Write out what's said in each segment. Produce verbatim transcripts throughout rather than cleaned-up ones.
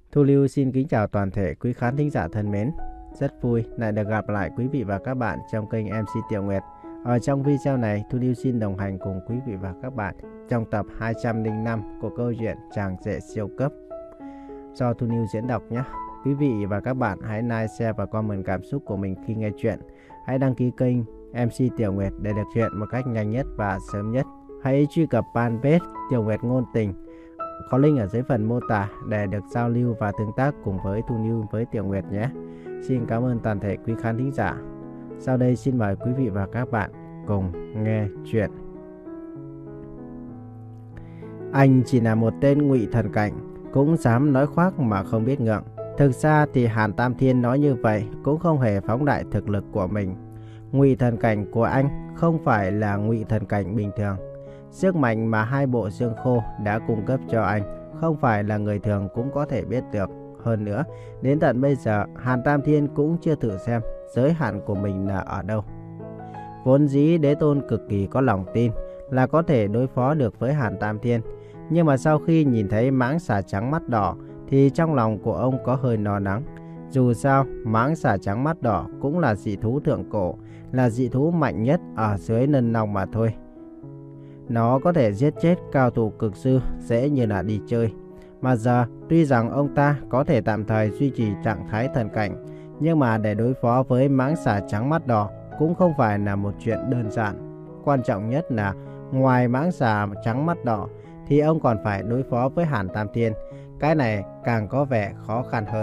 Thu Lưu xin kính chào toàn thể quý khán thính giả thân mến. Rất vui lại được gặp lại quý vị và các bạn trong kênh em xê Tiểu Nguyệt. Ở trong video này, Thu Lưu xin đồng hành cùng quý vị và các bạn trong tập hai trăm lẻ năm của câu chuyện Chàng Rể Siêu Cấp do Thu Lưu diễn đọc nhé. Quý vị và các bạn hãy like, share và comment cảm xúc của mình khi nghe chuyện. Hãy đăng ký kênh em xê Tiểu Nguyệt để được chuyện một cách nhanh nhất và sớm nhất. Hãy truy cập fanpage Tiểu Nguyệt Ngôn Tình có link ở dưới phần mô tả để được giao lưu và tương tác cùng với Thu Lưu với Tiểu Nguyệt nhé. Xin cảm ơn toàn thể quý khán thính giả. Sau đây xin mời quý vị và các bạn cùng nghe chuyện. Anh chỉ là một tên ngụy thần cảnh, cũng dám nói khoác mà không biết ngượng. Thực ra thì Hàn Tam Thiên nói như vậy cũng không hề phóng đại thực lực của mình. Ngụy thần cảnh của anh không phải là ngụy thần cảnh bình thường. Sức mạnh mà hai bộ xương khô đã cung cấp cho anh không phải là người thường cũng có thể biết được. Hơn nữa, đến tận bây giờ Hàn Tam Thiên cũng chưa thử xem giới hạn của mình là ở đâu. Vốn dĩ Đế Tôn cực kỳ có lòng tin là có thể đối phó được với Hàn Tam Thiên. Nhưng mà sau khi nhìn thấy mãng xà trắng mắt đỏ thì trong lòng của ông có hơi lo lắng. Dù sao, mãng xà trắng mắt đỏ cũng là dị thú thượng cổ, là dị thú mạnh nhất ở dưới Ngân Long mà thôi. Nó có thể giết chết cao thủ cực sư dễ như là đi chơi. Mà giờ, tuy rằng ông ta có thể tạm thời duy trì trạng thái thần cảnh, nhưng mà để đối phó với mãng xà trắng mắt đỏ cũng không phải là một chuyện đơn giản. Quan trọng nhất là, ngoài mãng xà trắng mắt đỏ, thì ông còn phải đối phó với Hàn Tam Thiên. Cái này càng có vẻ khó khăn hơn.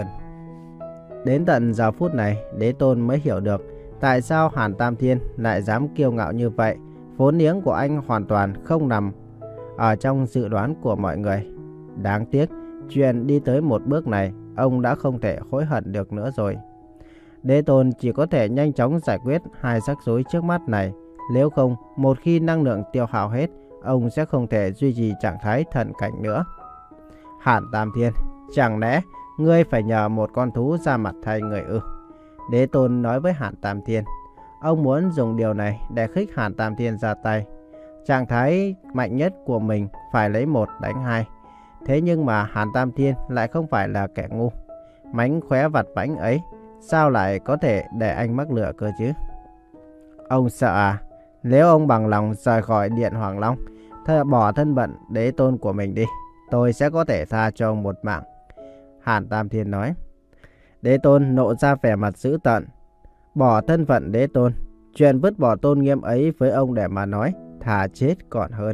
Đến tận giờ phút này, Đế Tôn mới hiểu được tại sao Hàn Tam Thiên lại dám kiêu ngạo như vậy. Vốn liếng của anh hoàn toàn không nằm ở trong dự đoán của mọi người. Đáng tiếc, chuyện đi tới một bước này, ông đã không thể hối hận được nữa rồi. Đế Tôn chỉ có thể nhanh chóng giải quyết hai rắc rối trước mắt này. Nếu không, một khi năng lượng tiêu hao hết, ông sẽ không thể duy trì trạng thái thần cảnh nữa. Hàn Tam Thiên, chẳng lẽ ngươi phải nhờ một con thú ra mặt thay người ư? Đế Tôn nói với Hàn Tam Thiên. Ông muốn dùng điều này để khích Hàn Tam Thiên ra tay. Trạng thái mạnh nhất của mình phải lấy một đánh hai. Thế nhưng mà Hàn Tam Thiên lại không phải là kẻ ngu. Mánh khóe vặt vãnh ấy, sao lại có thể để anh mắc lừa cơ chứ? Ông sợ à? Nếu ông bằng lòng rời khỏi Điện Hoàng Long, thật bỏ thân phận Đế Tôn của mình đi, tôi sẽ có thể tha cho ông một mạng. Hàn Tam Thiên nói. Đế Tôn nộ ra vẻ mặt dữ tợn. Bỏ thân phận Đế Tôn, chuyện vứt bỏ tôn nghiêm ấy với ông để mà nói, thà chết còn hơn.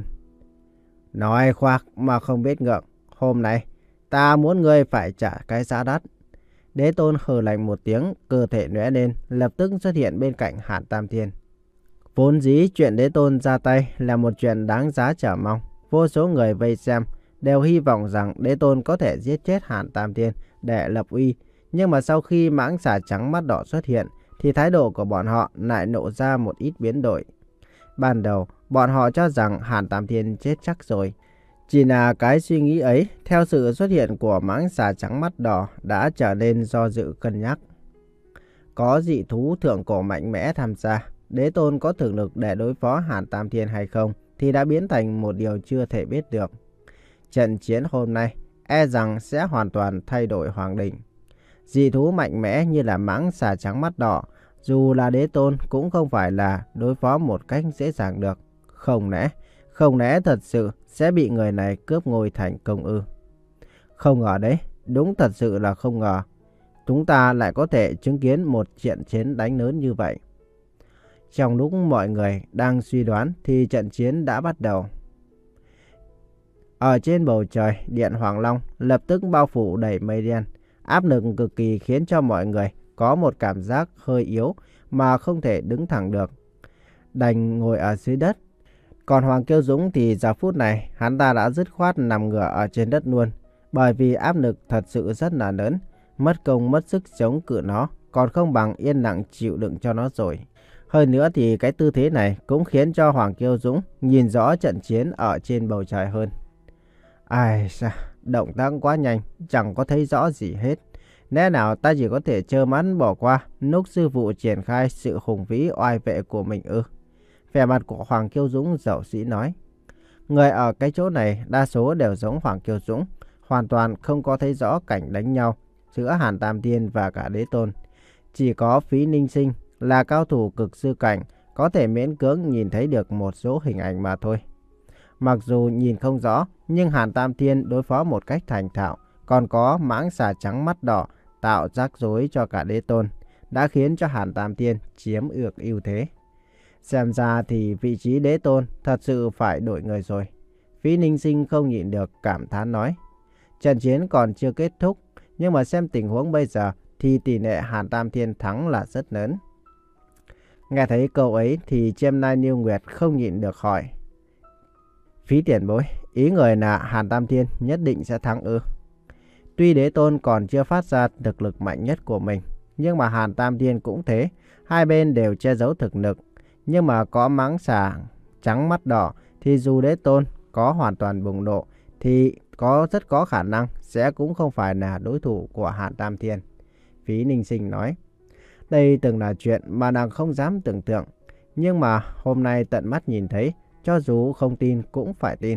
Nói khoác mà không biết ngượng. Hôm nay, ta muốn ngươi phải trả cái giá đắt. Đế Tôn hừ lạnh một tiếng, cơ thể lóe lên, lập tức xuất hiện bên cạnh Hàn Tam Thiên. Vốn dĩ chuyện Đế Tôn ra tay là một chuyện đáng giá chờ mong. Vô số người vây xem đều hy vọng rằng Đế Tôn có thể giết chết Hàn Tam Thiên để lập uy. Nhưng mà sau khi mãng xà trắng mắt đỏ xuất hiện, thì thái độ của bọn họ lại nộ ra một ít biến đổi. Ban đầu, bọn họ cho rằng Hàn Tam Thiên chết chắc rồi. Chỉ là cái suy nghĩ ấy, theo sự xuất hiện của mãng xà trắng mắt đỏ đã trở nên do dự cân nhắc. Có dị thú thượng cổ mạnh mẽ tham gia, Đế Tôn có thực lực để đối phó Hàn Tam Thiên hay không thì đã biến thành một điều chưa thể biết được. Trận chiến hôm nay e rằng sẽ hoàn toàn thay đổi Hoàng Đình. Dị thú mạnh mẽ như là mãng xà trắng mắt đỏ, dù là Đế Tôn cũng không phải là đối phó một cách dễ dàng được. Không lẽ, không lẽ thật sự sẽ bị người này cướp ngôi thành công ư? Không ngờ đấy, đúng thật sự là không ngờ. Chúng ta lại có thể chứng kiến một trận chiến đánh lớn như vậy. Trong lúc mọi người đang suy đoán thì trận chiến đã bắt đầu. Ở trên bầu trời, Điện Hoàng Long lập tức bao phủ đầy mây đen. Áp lực cực kỳ khiến cho mọi người có một cảm giác hơi yếu mà không thể đứng thẳng được, đành ngồi ở dưới đất. Còn Hoàng Kiêu Dũng thì giờ phút này hắn ta đã dứt khoát nằm ngửa ở trên đất luôn, bởi vì áp lực thật sự rất là lớn, mất công mất sức chống cự nó, còn không bằng yên lặng chịu đựng cho nó rồi. Hơn nữa thì cái tư thế này cũng khiến cho Hoàng Kiêu Dũng nhìn rõ trận chiến ở trên bầu trời hơn. Ai sao, động tác quá nhanh, chẳng có thấy rõ gì hết. Lẽ nào ta chỉ có thể trơ mắt bỏ qua lúc sư phụ triển khai sự hùng vĩ oai vệ của mình ư? Vẻ mặt của Hoàng Kiêu Dũng giàu dĩ nói. Người ở cái chỗ này đa số đều giống Hoàng Kiêu Dũng. hoàn toàn không có thấy rõ cảnh đánh nhau giữa Hàn Tam Thiên và cả Đế Tôn. Chỉ có Phí Ninh Sinh là cao thủ cực sư cảnh có thể miễn cưỡng nhìn thấy được một số hình ảnh mà thôi. Mặc dù nhìn không rõ, nhưng Hàn Tam Thiên đối phó một cách thành thạo, còn có mãng xà trắng mắt đỏ tạo rắc rối cho cả Đế Tôn, đã khiến cho Hàn Tam Thiên chiếm được ưu thế. Xem ra thì vị trí Đế Tôn thật sự phải đổi người rồi. Phí Ninh Sinh không nhịn được cảm thán nói. Trận chiến còn chưa kết thúc, nhưng mà xem tình huống bây giờ thì tỷ lệ Hàn Tam Thiên thắng là rất lớn. Nghe thấy câu ấy thì Chiêm Nai Niêu Nguyệt không nhịn được hỏi. Phí tiền bối, ý người là Hàn Tam Thiên nhất định sẽ thắng ư? Tuy Đế Tôn còn chưa phát ra thực lực mạnh nhất của mình, nhưng mà Hàn Tam Thiên cũng thế. Hai bên đều che giấu thực lực. Nhưng mà có mãng xà trắng mắt đỏ thì dù Đế Tôn có hoàn toàn bùng nổ thì có rất có khả năng sẽ cũng không phải là đối thủ của Hàn Tam Thiên. Phí Ninh Sinh nói. Đây từng là chuyện mà nàng không dám tưởng tượng. Nhưng mà hôm nay tận mắt nhìn thấy, cho dù không tin cũng phải tin.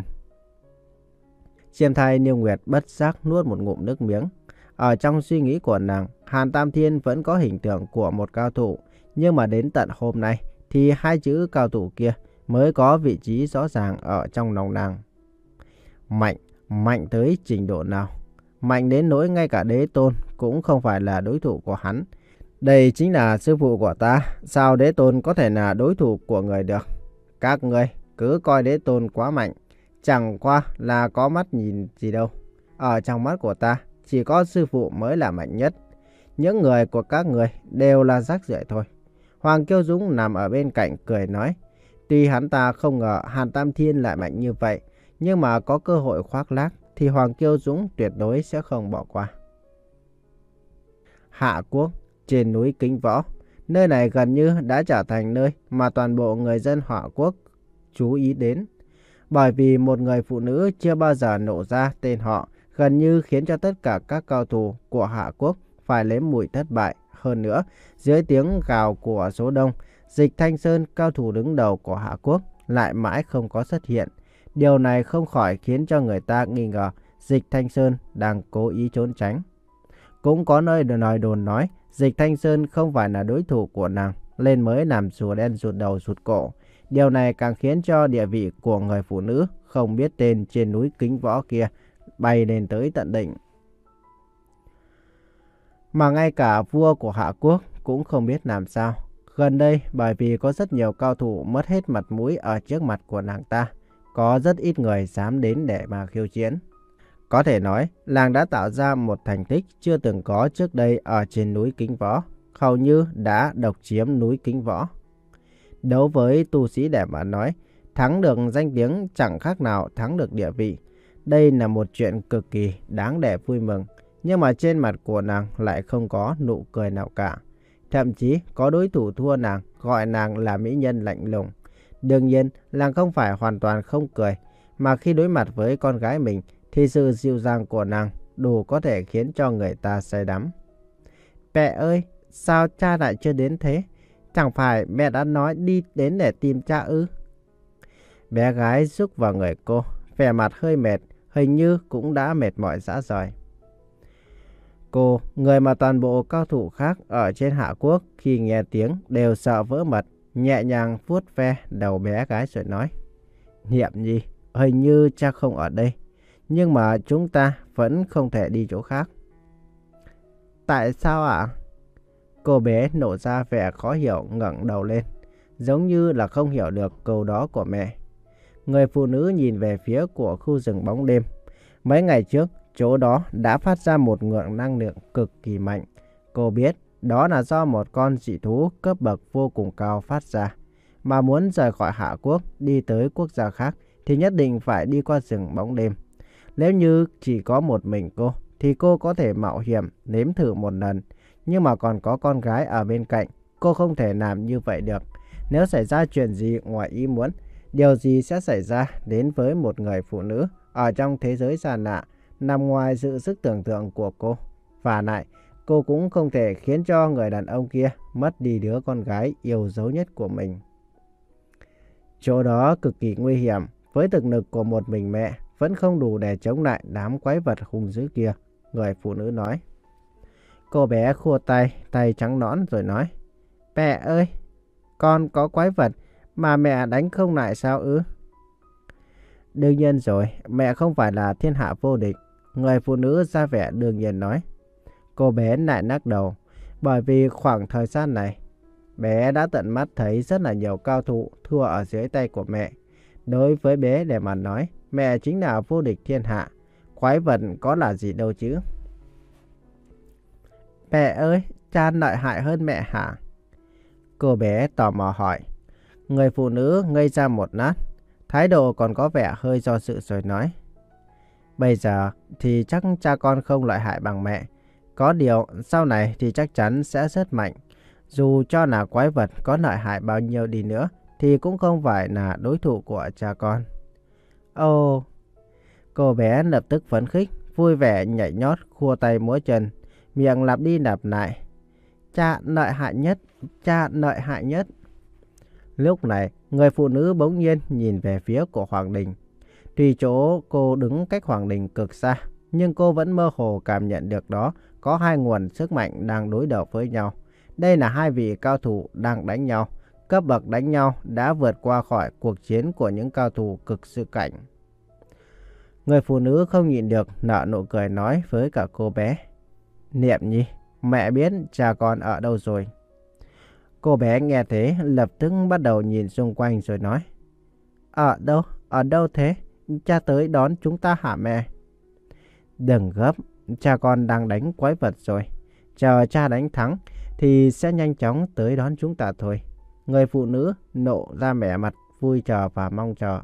Chiêm Thai Niêu Nguyệt bất giác nuốt một ngụm nước miếng. Ở trong suy nghĩ của nàng, Hàn Tam Thiên vẫn có hình tượng của một cao thủ. Nhưng mà đến tận hôm nay thì hai chữ cao thủ kia mới có vị trí rõ ràng ở trong lòng nàng. Mạnh, mạnh tới trình độ nào? Mạnh đến nỗi ngay cả Đế Tôn cũng không phải là đối thủ của hắn. Đây chính là sư phụ của ta, sao Đế Tôn có thể là đối thủ của người được? Các người cứ coi Đế Tôn quá mạnh, chẳng qua là có mắt nhìn gì đâu. Ở trong mắt của ta, chỉ có sư phụ mới là mạnh nhất. Những người của các người đều là rác rưởi thôi. Hoàng Kiêu Dũng nằm ở bên cạnh cười nói. Tuy hắn ta không ngờ Hàn Tam Thiên lại mạnh như vậy, nhưng mà có cơ hội khoác lác thì Hoàng Kiêu Dũng tuyệt đối sẽ không bỏ qua. Hạ Quốc, trên núi Kính Võ. Nơi này gần như đã trở thành nơi mà toàn bộ người dân Hạ Quốc chú ý đến. Bởi vì một người phụ nữ chưa bao giờ nổ ra tên họ, gần như khiến cho tất cả các cao thủ của Hạ Quốc phải nếm mùi thất bại. Hơn nữa, dưới tiếng gào của số đông, Dịch Thanh Sơn, cao thủ đứng đầu của Hạ Quốc, lại mãi không có xuất hiện. Điều này không khỏi khiến cho người ta nghi ngờ Dịch Thanh Sơn đang cố ý trốn tránh. Cũng có nơi nói đồn nói Dịch Thanh Sơn không phải là đối thủ của nàng, lên mới làm rùa đen rụt đầu rụt cổ. Điều này càng khiến cho địa vị của người phụ nữ không biết tên trên núi Kính Võ kia bay lên tới tận đỉnh. Mà ngay cả vua của Hạ Quốc cũng không biết làm sao. Gần đây bởi vì có rất nhiều cao thủ mất hết mặt mũi ở trước mặt của nàng ta, có rất ít người dám đến để mà khiêu chiến. Có thể nói, làng đã tạo ra một thành tích chưa từng có trước đây ở trên núi Kính Võ, hầu như đã độc chiếm núi Kính Võ. Đấu với tu sĩ để mà nói, thắng được danh tiếng chẳng khác nào thắng được địa vị. Đây là một chuyện cực kỳ đáng để vui mừng, nhưng mà trên mặt của nàng lại không có nụ cười nào cả. Thậm chí có đối thủ thua nàng, gọi nàng là mỹ nhân lạnh lùng. Đương nhiên, nàng không phải hoàn toàn không cười, mà khi đối mặt với con gái mình, thì sự dịu dàng của nàng đủ có thể khiến cho người ta say đắm. Mẹ ơi, sao cha lại chưa đến thế? Chẳng phải mẹ đã nói đi đến để tìm cha ư? Bé gái rúc vào người cô, vẻ mặt hơi mệt, hình như cũng đã mệt mỏi rã rời. Cô, người mà toàn bộ cao thủ khác ở trên Hạ Quốc khi nghe tiếng đều sợ vỡ mật, nhẹ nhàng vuốt ve đầu bé gái rồi nói. Niệm Nhi, hình như cha không ở đây, nhưng mà chúng ta vẫn không thể đi chỗ khác. Tại sao ạ? Cô bé nổ ra vẻ khó hiểu, ngẩng đầu lên, giống như là không hiểu được câu đó của mẹ. Người phụ nữ nhìn về phía của khu rừng bóng đêm. Mấy ngày trước, chỗ đó đã phát ra một nguồn năng lượng cực kỳ mạnh. Cô biết đó là do một con dị thú cấp bậc vô cùng cao phát ra. Mà muốn rời khỏi Hạ Quốc đi tới quốc gia khác thì nhất định phải đi qua rừng bóng đêm. Nếu như chỉ có một mình cô thì cô có thể mạo hiểm nếm thử một lần. Nhưng mà còn có con gái ở bên cạnh, cô không thể làm như vậy được. Nếu xảy ra chuyện gì ngoài ý muốn, điều gì sẽ xảy ra đến với một người phụ nữ ở trong thế giới xa lạ, nằm ngoài sự sức tưởng tượng của cô. Và lại, cô cũng không thể khiến cho người đàn ông kia mất đi đứa con gái yêu dấu nhất của mình. Chỗ đó cực kỳ nguy hiểm, với thực lực của một mình mẹ vẫn không đủ để chống lại đám quái vật hung dữ kia, người phụ nữ nói. Cô bé khua tay, tay trắng nõn rồi nói. Mẹ ơi, con có quái vật mà mẹ đánh không lại sao ư? Đương nhiên rồi, mẹ không phải là thiên hạ vô địch, người phụ nữ ra vẻ đương nhiên nói. Cô bé lại lắc đầu, bởi vì khoảng thời gian này, bé đã tận mắt thấy rất là nhiều cao thủ thua ở dưới tay của mẹ. Đối với bé để mà nói, mẹ chính là vô địch thiên hạ, quái vật có là gì đâu chứ. Mẹ ơi, cha lợi hại hơn mẹ hả? Cô bé tò mò hỏi. Người phụ nữ ngây ra một lát, thái độ còn có vẻ hơi do dự rồi nói. Bây giờ thì chắc cha con không lợi hại bằng mẹ. Có điều sau này thì chắc chắn sẽ rất mạnh. Dù cho là quái vật có lợi hại bao nhiêu đi nữa thì cũng không phải là đối thủ của cha con. Ồ, cô bé lập tức phấn khích, vui vẻ nhảy nhót, khua tay múa chân, miệng lặp đi lặp lại. Cha lợi hại nhất, cha lợi hại nhất. Lúc này, người phụ nữ bỗng nhiên nhìn về phía của Hoàng Đình. Tuy chỗ cô đứng cách Hoàng Đình cực xa, nhưng cô vẫn mơ hồ cảm nhận được đó có hai nguồn sức mạnh đang đối đầu với nhau. Đây là hai vị cao thủ đang đánh nhau. Cấp bậc đánh nhau đã vượt qua khỏi cuộc chiến của những cao thủ cực sư cảnh. Người phụ nữ không nhịn được nở nụ cười nói với cả cô bé. Niệm Nhi, mẹ biết cha con ở đâu rồi. Cô bé nghe thế lập tức bắt đầu nhìn xung quanh rồi nói. Ở đâu? Ở đâu thế? Cha tới đón chúng ta hả mẹ? Đừng gấp, cha con đang đánh quái vật rồi. Chờ cha đánh thắng thì sẽ nhanh chóng tới đón chúng ta thôi. Người phụ nữ nộ ra vẻ mặt vui chờ và mong chờ.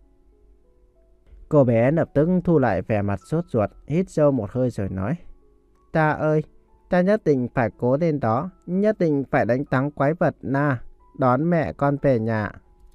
Cô bé lập tức thu lại vẻ mặt sốt ruột, hít sâu một hơi rồi nói. Ta ơi, ta nhất định phải cố lên đó, nhất định phải đánh thắng quái vật na, đón mẹ con về nhà.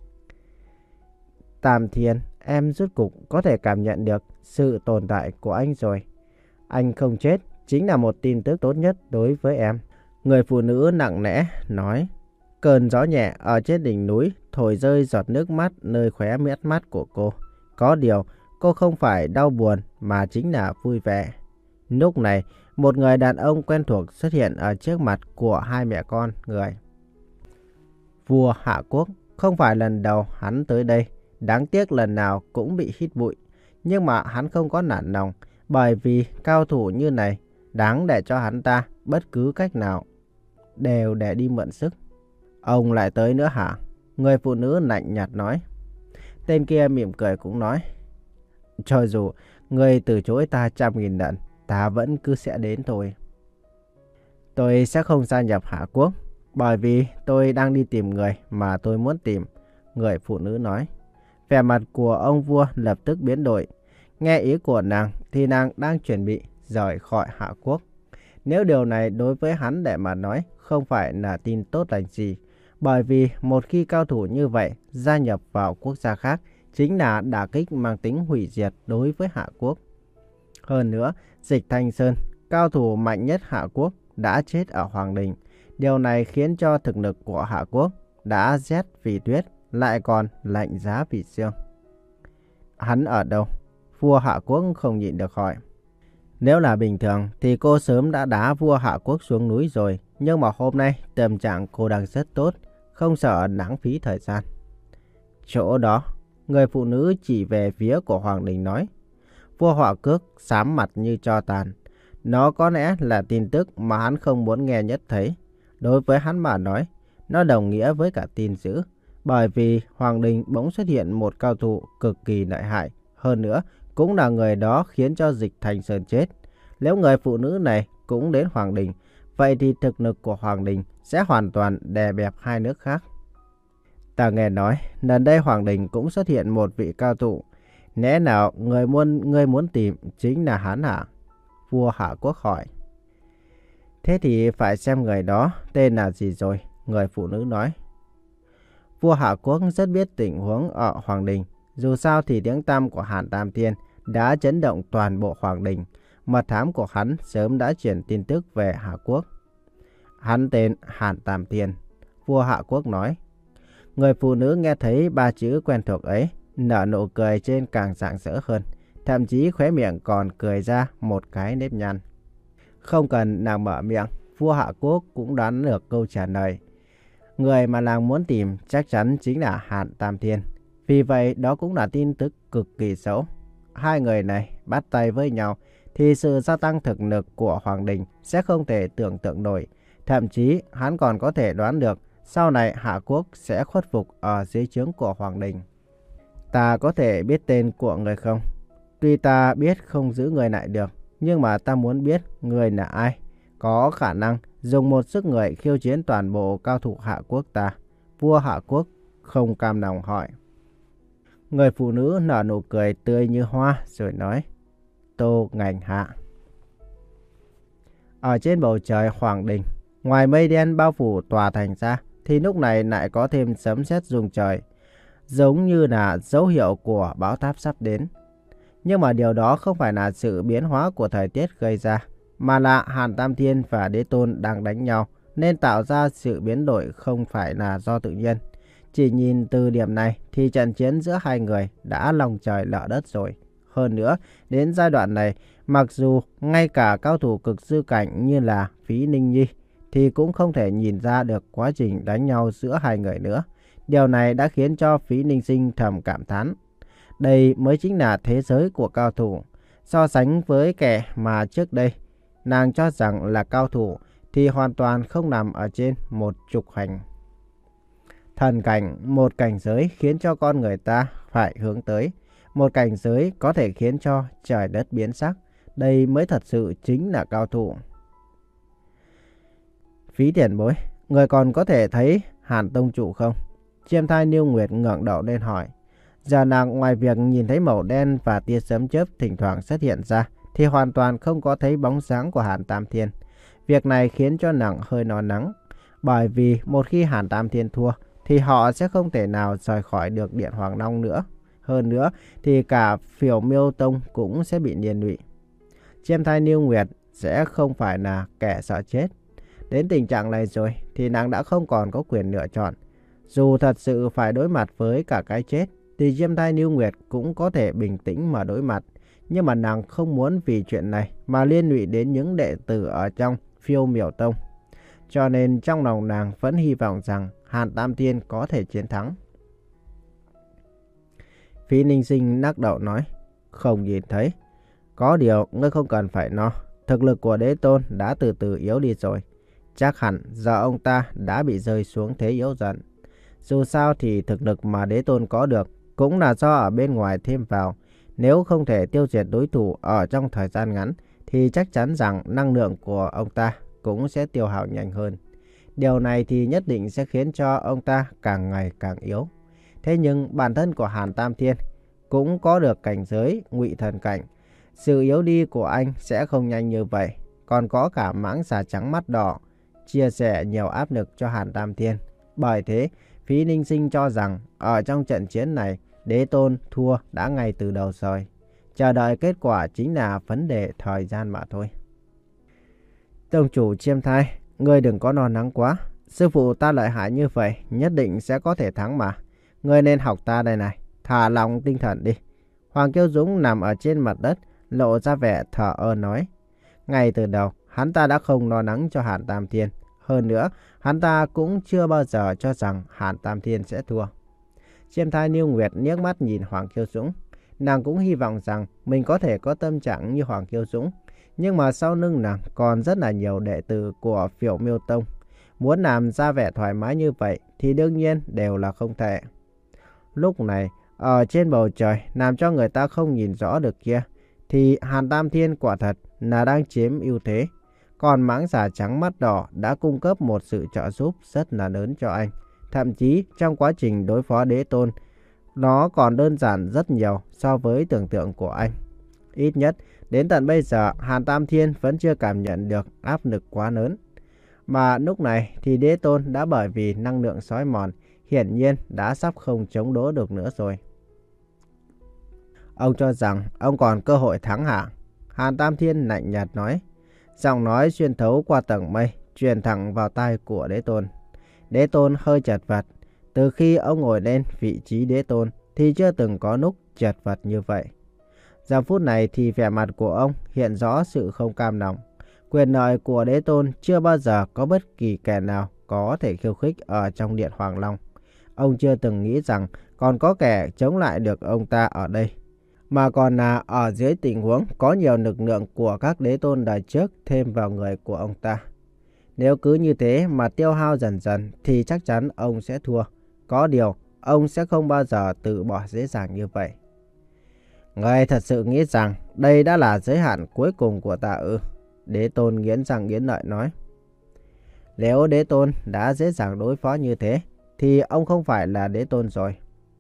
Tam Thiên, em rốt cục có thể cảm nhận được sự tồn tại của anh rồi. Anh không chết chính là một tin tức tốt nhất đối với em. Người phụ nữ nặng nẽ nói. Cơn gió nhẹ ở trên đỉnh núi thổi rơi giọt nước mắt nơi khóe miết mắt của cô. Có điều cô không phải đau buồn mà chính là vui vẻ. Lúc này một người đàn ông quen thuộc xuất hiện ở trước mặt của hai mẹ con người. Vua Hạ Quốc, không phải lần đầu hắn tới đây. Đáng tiếc lần nào cũng bị hít bụi. Nhưng mà hắn không có nản lòng, bởi vì cao thủ như này đáng để cho hắn ta bất cứ cách nào đều để đi mượn sức. Ông lại tới nữa hả? Người phụ nữ lạnh nhạt nói. Tên kia mỉm cười cũng nói. Cho dù người từ chối ta trăm nghìn lần, ta vẫn cứ sẽ đến thôi. Tôi sẽ không gia nhập Hạ Quốc, bởi vì tôi đang đi tìm người mà tôi muốn tìm. Người phụ nữ nói. Vẻ mặt của ông vua lập tức biến đổi. Nghe ý của nàng thì nàng đang chuẩn bị rời khỏi Hạ Quốc. Nếu điều này đối với hắn để mà nói không phải là tin tốt lành gì. Bởi vì một khi cao thủ như vậy gia nhập vào quốc gia khác chính là đả kích mang tính hủy diệt đối với Hạ Quốc. Hơn nữa, Dịch Thanh Sơn, cao thủ mạnh nhất Hạ Quốc, đã chết ở Hoàng Đình. Điều này khiến cho thực lực của Hạ Quốc đã rét vì tuyết, lại còn lạnh giá vì sương. Hắn ở đâu? Vua Hạ Quốc không nhịn được hỏi. Nếu là bình thường thì cô sớm đã đá vua Hạ Quốc xuống núi rồi. Nhưng mà hôm nay tâm trạng cô đang rất tốt, không sợ lãng phí thời gian. Chỗ đó, người phụ nữ chỉ về phía của Hoàng Đình nói. Vua Hạ Quốc xám mặt như tro tàn. Nó có lẽ là tin tức mà hắn không muốn nghe nhất thấy. Đối với hắn mà nói, nó đồng nghĩa với cả tin dữ. Bởi vì Hoàng Đình bỗng xuất hiện một cao thủ cực kỳ lợi hại. Hơn nữa, cũng là người đó khiến cho Dịch Thanh Sơn chết. Nếu người phụ nữ này cũng đến Hoàng Đình, vậy thì thực lực của Hoàng Đình sẽ hoàn toàn đè bẹp hai nước khác. Ta nghe nói, lần đây Hoàng Đình cũng xuất hiện một vị cao thủ. Lẽ nào người muốn, người muốn tìm chính là hắn hả? Vua Hạ Quốc hỏi. Thế thì phải xem người đó tên là gì rồi, người phụ nữ nói. Vua Hạ Quốc rất biết tình huống ở Hoàng Đình. Dù sao thì tiếng tăm của Hàn Tam Thiên đã chấn động toàn bộ Hoàng Đình. Mật thám của hắn sớm đã chuyển tin tức về Hạ Quốc. Hắn tên Hàn Tam Thiên, vua Hạ Quốc nói. Người phụ nữ nghe thấy ba chữ quen thuộc ấy, nở nụ cười trên càng rạng rỡ hơn. thậm chí khóe miệng còn cười ra một cái nếp nhăn. Không cần nàng mở miệng, vua Hạ Quốc cũng đoán được câu trả lời. Người mà nàng muốn tìm chắc chắn chính là Hàn Tam Thiên. Vì vậy đó cũng là tin tức cực kỳ xấu. Hai người này bắt tay với nhau thì sự gia tăng thực lực của Hoàng Đình sẽ không thể tưởng tượng nổi. Thậm chí hắn còn có thể đoán được sau này Hạ Quốc sẽ khuất phục ở dưới trướng của Hoàng Đình. Ta có thể biết tên của người không? Tuy ta biết không giữ người lại được, nhưng mà ta muốn biết người là ai. Có khả năng dùng một sức người khiêu chiến toàn bộ cao thủ Hạ Quốc ta. Vua Hạ Quốc không cam lòng hỏi. Người phụ nữ nở nụ cười tươi như hoa rồi nói. Tô Ngành Hạ. Ở trên bầu trời Hoàng Đình, ngoài mây đen bao phủ tòa thành ra, thì lúc này lại có thêm sấm sét rung trời, giống như là dấu hiệu của bão táp sắp đến. Nhưng mà điều đó không phải là sự biến hóa của thời tiết gây ra, mà là Hàn Tam Thiên và Đế Tôn đang đánh nhau, nên tạo ra sự biến đổi không phải là do tự nhiên. Chỉ nhìn từ điểm này thì trận chiến giữa hai người đã lòng trời lở đất rồi. Hơn nữa, đến giai đoạn này, mặc dù ngay cả cao thủ cực sư cảnh như là Phí Ninh Nhi thì cũng không thể nhìn ra được quá trình đánh nhau giữa hai người nữa. Điều này đã khiến cho Phí Ninh Sinh thầm cảm thán. Đây mới chính là thế giới của cao thủ. So sánh với kẻ mà trước đây nàng cho rằng là cao thủ thì hoàn toàn không nằm ở trên một trục hành. Thần cảnh, một cảnh giới khiến cho con người ta phải hướng tới. Một cảnh giới có thể khiến cho trời đất biến sắc. Đây mới thật sự chính là cao thủ. Phí tiền bối, người còn có thể thấy Hàn Tông Chủ không? Chiêm Thai Niêu Nguyệt ngẩng đầu lên hỏi. Giờ nàng ngoài việc nhìn thấy màu đen và tia sấm chớp thỉnh thoảng xuất hiện ra, thì hoàn toàn không có thấy bóng dáng của Hàn Tam Thiên. Việc này khiến cho nàng hơi lo lắng. Bởi vì một khi Hàn Tam Thiên thua, thì họ sẽ không thể nào rời khỏi được Điện Hoàng Long nữa. Hơn nữa thì cả Phiểu Miêu Tông cũng sẽ bị liên lụy. Chiêm Thai Niêu Nguyệt sẽ không phải là kẻ sợ chết. Đến tình trạng này rồi thì nàng đã không còn có quyền lựa chọn. Dù thật sự phải đối mặt với cả cái chết, thì Chiêm Thai Niêu Nguyệt cũng có thể bình tĩnh mà đối mặt. Nhưng mà nàng không muốn vì chuyện này mà liên lụy đến những đệ tử ở trong Phiêu Miểu Tông. Cho nên trong lòng nàng vẫn hy vọng rằng Hàn Tam Thiên có thể chiến thắng. Phí Ninh Sinh lắc đầu nói. Không nhìn thấy. Có điều ngươi không cần phải lo. Thực lực của Đế Tôn đã từ từ yếu đi rồi. Chắc hẳn giờ ông ta đã bị rơi xuống thế yếu dần. Dù sao thì thực lực mà Đế Tôn có được cũng là do ở bên ngoài thêm vào. Nếu không thể tiêu diệt đối thủ ở trong thời gian ngắn thì chắc chắn rằng năng lượng của ông ta cũng sẽ tiêu hao nhanh hơn. Điều này thì nhất định sẽ khiến cho ông ta càng ngày càng yếu. Thế nhưng bản thân của Hàn Tam Thiên cũng có được cảnh giới Ngụy Thần Cảnh. Sự yếu đi của anh sẽ không nhanh như vậy. Còn có cả mãng xà trắng mắt đỏ chia sẻ nhiều áp lực cho Hàn Tam Thiên. Bởi thế, Phí Ninh Sinh cho rằng ở trong trận chiến này, Đế Tôn thua đã ngay từ đầu rồi. Chờ đợi kết quả chính là vấn đề thời gian mà thôi. Tông chủ Chiêm Thai, ngươi đừng có lo lắng quá. Sư phụ ta lợi hại như vậy, nhất định sẽ có thể thắng mà. Ngươi nên học ta đây này, thả lòng tinh thần đi. Hoàng Kiêu Dũng nằm ở trên mặt đất, lộ ra vẻ thờ ơ nói. Ngay từ đầu, hắn ta đã không lo lắng cho Hàn Tam Thiên. Hơn nữa, hắn ta cũng chưa bao giờ cho rằng Hàn Tam Thiên sẽ thua. Chiêm Thai Niêu Nguyệt liếc mắt nhìn Hoàng Kiêu Dũng. Nàng cũng hy vọng rằng mình có thể có tâm trạng như Hoàng Kiêu Dũng. Nhưng mà sau lưng nàng còn rất là nhiều đệ tử của Phiểu Miêu Tông. Muốn làm ra vẻ thoải mái như vậy thì đương nhiên đều là không thể. Lúc này, ở trên bầu trời làm cho người ta không nhìn rõ được kia, thì Hàn Tam Thiên quả thật là đang chiếm ưu thế. Còn mãng xà trắng mắt đỏ đã cung cấp một sự trợ giúp rất là lớn cho anh. Thậm chí trong quá trình đối phó Đế Tôn, nó còn đơn giản rất nhiều so với tưởng tượng của anh. Ít nhất, đến tận bây giờ, Hàn Tam Thiên vẫn chưa cảm nhận được áp lực quá lớn. Mà lúc này thì Đế Tôn đã bởi vì năng lượng xói mòn, hiển nhiên đã sắp không chống đỡ được nữa rồi. Ông cho rằng ông còn cơ hội thắng hả? Hàn Tam Thiên lạnh nhạt nói. Giọng nói xuyên thấu qua tầng mây, truyền thẳng vào tai của Đế Tôn. Đế Tôn hơi chật vật. Từ khi ông ngồi lên vị trí Đế Tôn thì chưa từng có lúc chật vật như vậy. Giờ phút này thì vẻ mặt của ông hiện rõ sự không cam lòng. Quyền lợi của đế tôn chưa bao giờ có bất kỳ kẻ nào có thể khiêu khích ở trong Điện Hoàng Long. Ông chưa từng nghĩ rằng còn có kẻ chống lại được ông ta ở đây. Mà còn là ở dưới tình huống có nhiều lực lượng của các đế tôn đời trước thêm vào người của ông ta. Nếu cứ như thế mà tiêu hao dần dần thì chắc chắn ông sẽ thua. Có điều, ông sẽ không bao giờ từ bỏ dễ dàng như vậy. Ngươi thật sự nghĩ rằng đây đã là giới hạn cuối cùng của ta ư? Đế tôn nghiến răng nghiến lợi nói. Nếu đế tôn đã dễ dàng đối phó như thế, thì ông không phải là đế tôn rồi.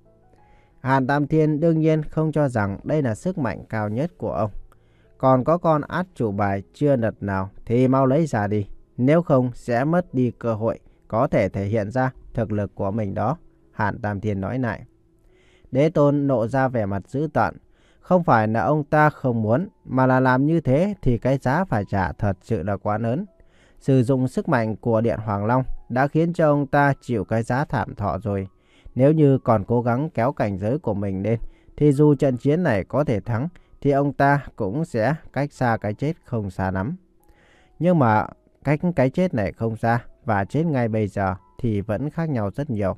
Hàn Tam Thiên đương nhiên không cho rằng đây là sức mạnh cao nhất của ông. Còn có con át chủ bài chưa lật nào thì mau lấy ra đi. Nếu không sẽ mất đi cơ hội có thể thể hiện ra thực lực của mình đó. Hàn Tam Thiên nói lại. Đế tôn nộ ra vẻ mặt dữ tợn. Không phải là ông ta không muốn, mà là làm như thế thì cái giá phải trả thật sự là quá lớn. Sử dụng sức mạnh của Điện Hoàng Long đã khiến cho ông ta chịu cái giá thảm thọ rồi. Nếu như còn cố gắng kéo cảnh giới của mình lên, thì dù trận chiến này có thể thắng, thì ông ta cũng sẽ cách xa cái chết không xa lắm. Nhưng mà cách cái chết này không xa và chết ngay bây giờ thì vẫn khác nhau rất nhiều.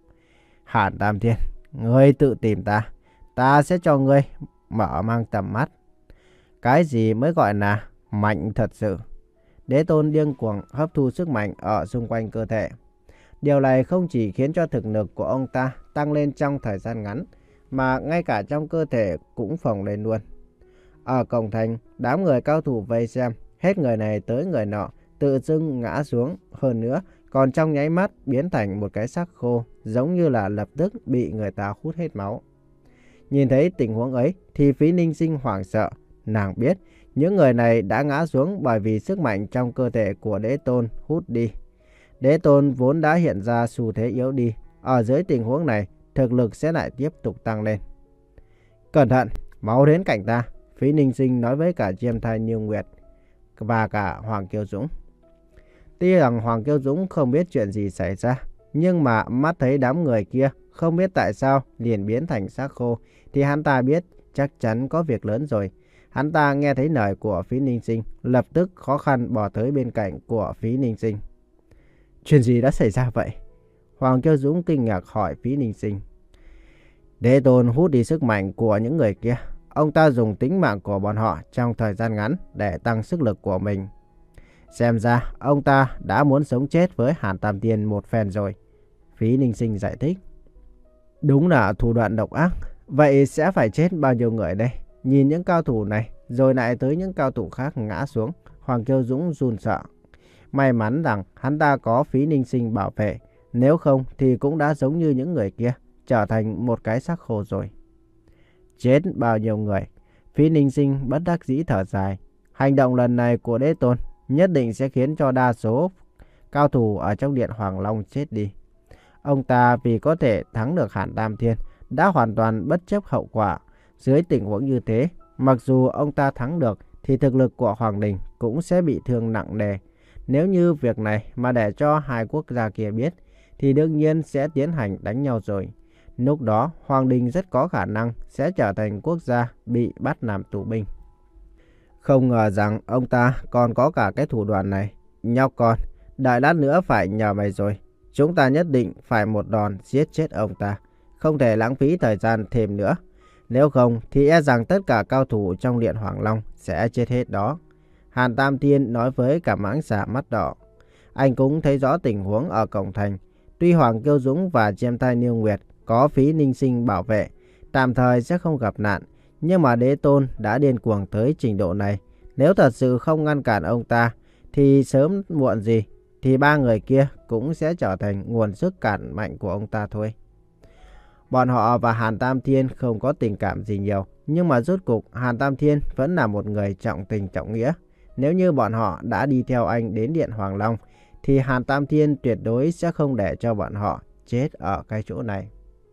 Hàn Tam Thiên, ngươi tự tìm ta, ta sẽ cho ngươi mở mang tầm mắt. Cái gì mới gọi là mạnh thật sự? Đế tôn điên cuồng hấp thu sức mạnh ở xung quanh cơ thể. Điều này không chỉ khiến cho thực lực của ông ta tăng lên trong thời gian ngắn, mà ngay cả trong cơ thể cũng phồng lên luôn. Ở cổng thành, đám người cao thủ vây xem, hết người này tới người nọ, tự dưng ngã xuống. Hơn nữa, còn trong nháy mắt biến thành một cái xác khô, giống như là lập tức bị người ta hút hết máu. Nhìn thấy tình huống ấy thì Phí Ninh Sinh hoảng sợ. Nàng biết những người này đã ngã xuống bởi vì sức mạnh trong cơ thể của đế tôn hút đi. Đế tôn vốn đã hiện ra xu thế yếu đi. Ở dưới tình huống này, thực lực sẽ lại tiếp tục tăng lên. Cẩn thận, máu đến cạnh ta. Phí Ninh Sinh nói với cả Chiêm Thai Như Nguyệt và cả Hoàng Kiêu Dũng. Tuy rằng Hoàng Kiêu Dũng không biết chuyện gì xảy ra, nhưng mà mắt thấy đám người kia không biết tại sao liền biến thành xác khô, thì hắn ta biết chắc chắn có việc lớn rồi. Hắn ta nghe thấy lời của Phí Ninh Sinh, lập tức khó khăn bỏ tới bên cạnh của Phí Ninh Sinh. Chuyện gì đã xảy ra vậy? Hoàng Kiêu Dũng kinh ngạc hỏi Phí Ninh Sinh. Đế tôn hút đi sức mạnh của những người kia. Ông ta dùng tính mạng của bọn họ trong thời gian ngắn để tăng sức lực của mình. Xem ra ông ta đã muốn sống chết với Hàn Tam Thiên một phen rồi. Phí Ninh Sinh giải thích. Đúng là thủ đoạn độc ác. Vậy sẽ phải chết bao nhiêu người đây? Nhìn những cao thủ này, rồi lại tới những cao thủ khác ngã xuống. Hoàng Kiêu Dũng run sợ. May mắn rằng hắn ta có Phí Ninh Sinh bảo vệ. Nếu không thì cũng đã giống như những người kia, trở thành một cái xác khô rồi. Chết bao nhiêu người? Phí Ninh Sinh bất đắc dĩ thở dài. Hành động lần này của đế tôn nhất định sẽ khiến cho đa số cao thủ ở trong Điện Hoàng Long chết đi. Ông ta vì có thể thắng được Hàn Tam Thiên đã hoàn toàn bất chấp hậu quả. Dưới tình huống như thế, mặc dù ông ta thắng được thì thực lực của Hoàng Đình cũng sẽ bị thương nặng nề. Nếu như việc này mà để cho hai quốc gia kia biết thì đương nhiên sẽ tiến hành đánh nhau rồi. Lúc đó Hoàng Đình rất có khả năng sẽ trở thành quốc gia bị bắt làm tù binh. Không ngờ rằng ông ta còn có cả cái thủ đoạn này. Nhóc con, đợi lát nữa phải nhờ mày rồi. Chúng ta nhất định phải một đòn giết chết ông ta. Không thể lãng phí thời gian thêm nữa. Nếu không thì e rằng tất cả cao thủ trong Điện Hoàng Long sẽ chết hết đó. Hàn Tam Thiên nói với cả mãng xà mắt đỏ. Anh cũng thấy rõ tình huống ở cổng thành. Tuy Hoàng Kiêu Dũng và Chiêm Tai Niêu Nguyệt có Phí Ninh Sinh bảo vệ, tạm thời sẽ không gặp nạn. Nhưng mà đế tôn đã điên cuồng tới trình độ này. Nếu thật sự không ngăn cản ông ta, thì sớm muộn gì, thì ba người kia cũng sẽ trở thành nguồn sức cản mạnh của ông ta thôi. Bọn họ và Hàn Tam Thiên không có tình cảm gì nhiều. Nhưng mà rốt cục Hàn Tam Thiên vẫn là một người trọng tình trọng nghĩa. Nếu như bọn họ đã đi theo anh đến Điện Hoàng Long, thì Hàn Tam Thiên tuyệt đối sẽ không để cho bọn họ chết ở cái chỗ này.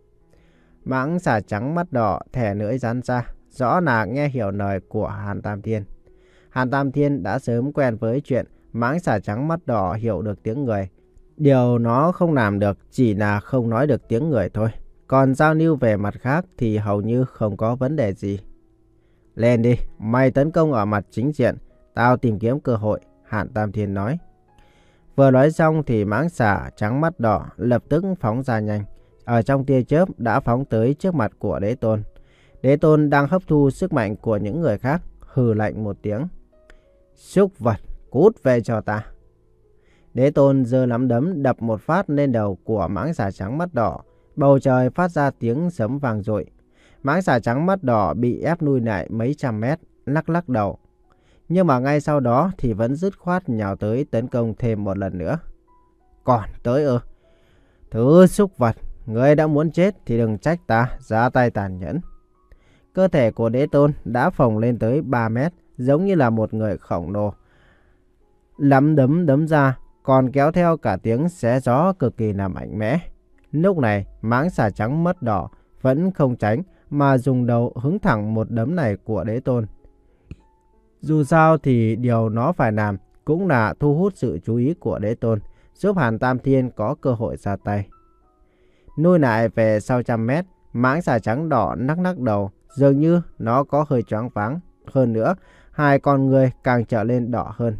Mãng xà trắng mắt đỏ thẻ lưỡi rắn ra, rõ là nghe hiểu lời của Hàn Tam Thiên. Hàn Tam Thiên đã sớm quen với chuyện mãng xà trắng mắt đỏ hiểu được tiếng người. Điều nó không làm được chỉ là không nói được tiếng người thôi. Còn giao lưu về mặt khác thì hầu như không có vấn đề gì. Lên đi, mày tấn công ở mặt chính diện, tao tìm kiếm cơ hội, Hàn Tam Thiên nói. Vừa nói xong thì mãng xà trắng mắt đỏ lập tức phóng ra nhanh. Ở trong tia chớp đã phóng tới trước mặt của Đế Tôn. Đế Tôn đang hấp thu sức mạnh của những người khác, hừ lạnh một tiếng. Súc vật, cút về cho ta. Đế Tôn giơ nắm đấm đập một phát lên đầu của mãng xà trắng mắt đỏ. Bầu trời phát ra tiếng sấm vang dội. Mãng xà trắng mắt đỏ bị ép lui lại mấy trăm mét, lắc lắc đầu. Nhưng mà ngay sau đó thì vẫn dứt khoát nhào tới tấn công thêm một lần nữa. Còn tới ư? Thứ súc vật, ngươi đã muốn chết thì đừng trách ta ra tay tàn nhẫn. Cơ thể của Đế Tôn đã phồng lên tới ba mét, giống như là một người khổng lồ. Lắm đấm đấm ra, còn kéo theo cả tiếng xé gió cực kỳ là mạnh mẽ. Lúc này, mãng xà trắng mắt đỏ vẫn không tránh mà dùng đầu hứng thẳng một đấm này của Đế Tôn. Dù sao thì điều nó phải làm cũng là thu hút sự chú ý của Đế Tôn, giúp Hàn Tam Thiên có cơ hội ra tay. Nuôi lại về sau trăm mét, mãng xà trắng đỏ nắc nắc đầu, dường như nó có hơi choáng váng. Hơn nữa, hai con người càng trở lên đỏ hơn.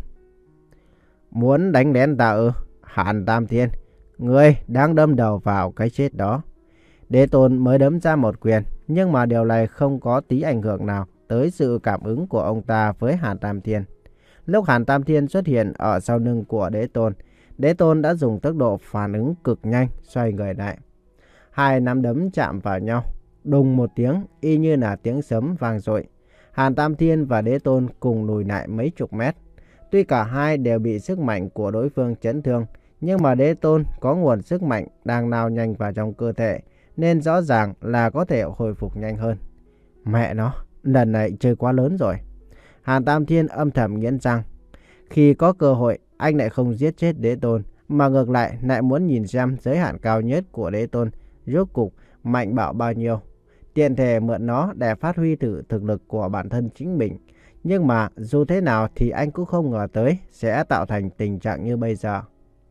Muốn đánh lén ta ư? Hàn Tam Thiên, ngươi đang đâm đầu vào cái chết đó. Đế Tôn mới đấm ra một quyền, nhưng mà điều này không có tí ảnh hưởng nào tới sự cảm ứng của ông ta với Hàn Tam Thiên. Lúc Hàn Tam Thiên xuất hiện ở sau lưng của Đế Tôn, Đế Tôn đã dùng tốc độ phản ứng cực nhanh xoay người lại. Hai nắm đấm chạm vào nhau, đùng một tiếng y như là tiếng sấm vang dội. Hàn Tam Thiên và Đế Tôn cùng lùi lại mấy chục mét. Tuy cả hai đều bị sức mạnh của đối phương chấn thương, nhưng mà Đế Tôn có nguồn sức mạnh đang lao nhanh vào trong cơ thể, nên rõ ràng là có thể hồi phục nhanh hơn. Mẹ nó, lần này chơi quá lớn rồi. Hàn Tam Thiên âm thầm nghiến răng. Khi có cơ hội, anh lại không giết chết Đế Tôn, mà ngược lại lại muốn nhìn xem giới hạn cao nhất của Đế Tôn rốt cục mạnh bạo bao nhiêu. Tiện thể mượn nó để phát huy thử thực lực của bản thân chính mình. Nhưng mà dù thế nào thì anh cũng không ngờ tới sẽ tạo thành tình trạng như bây giờ.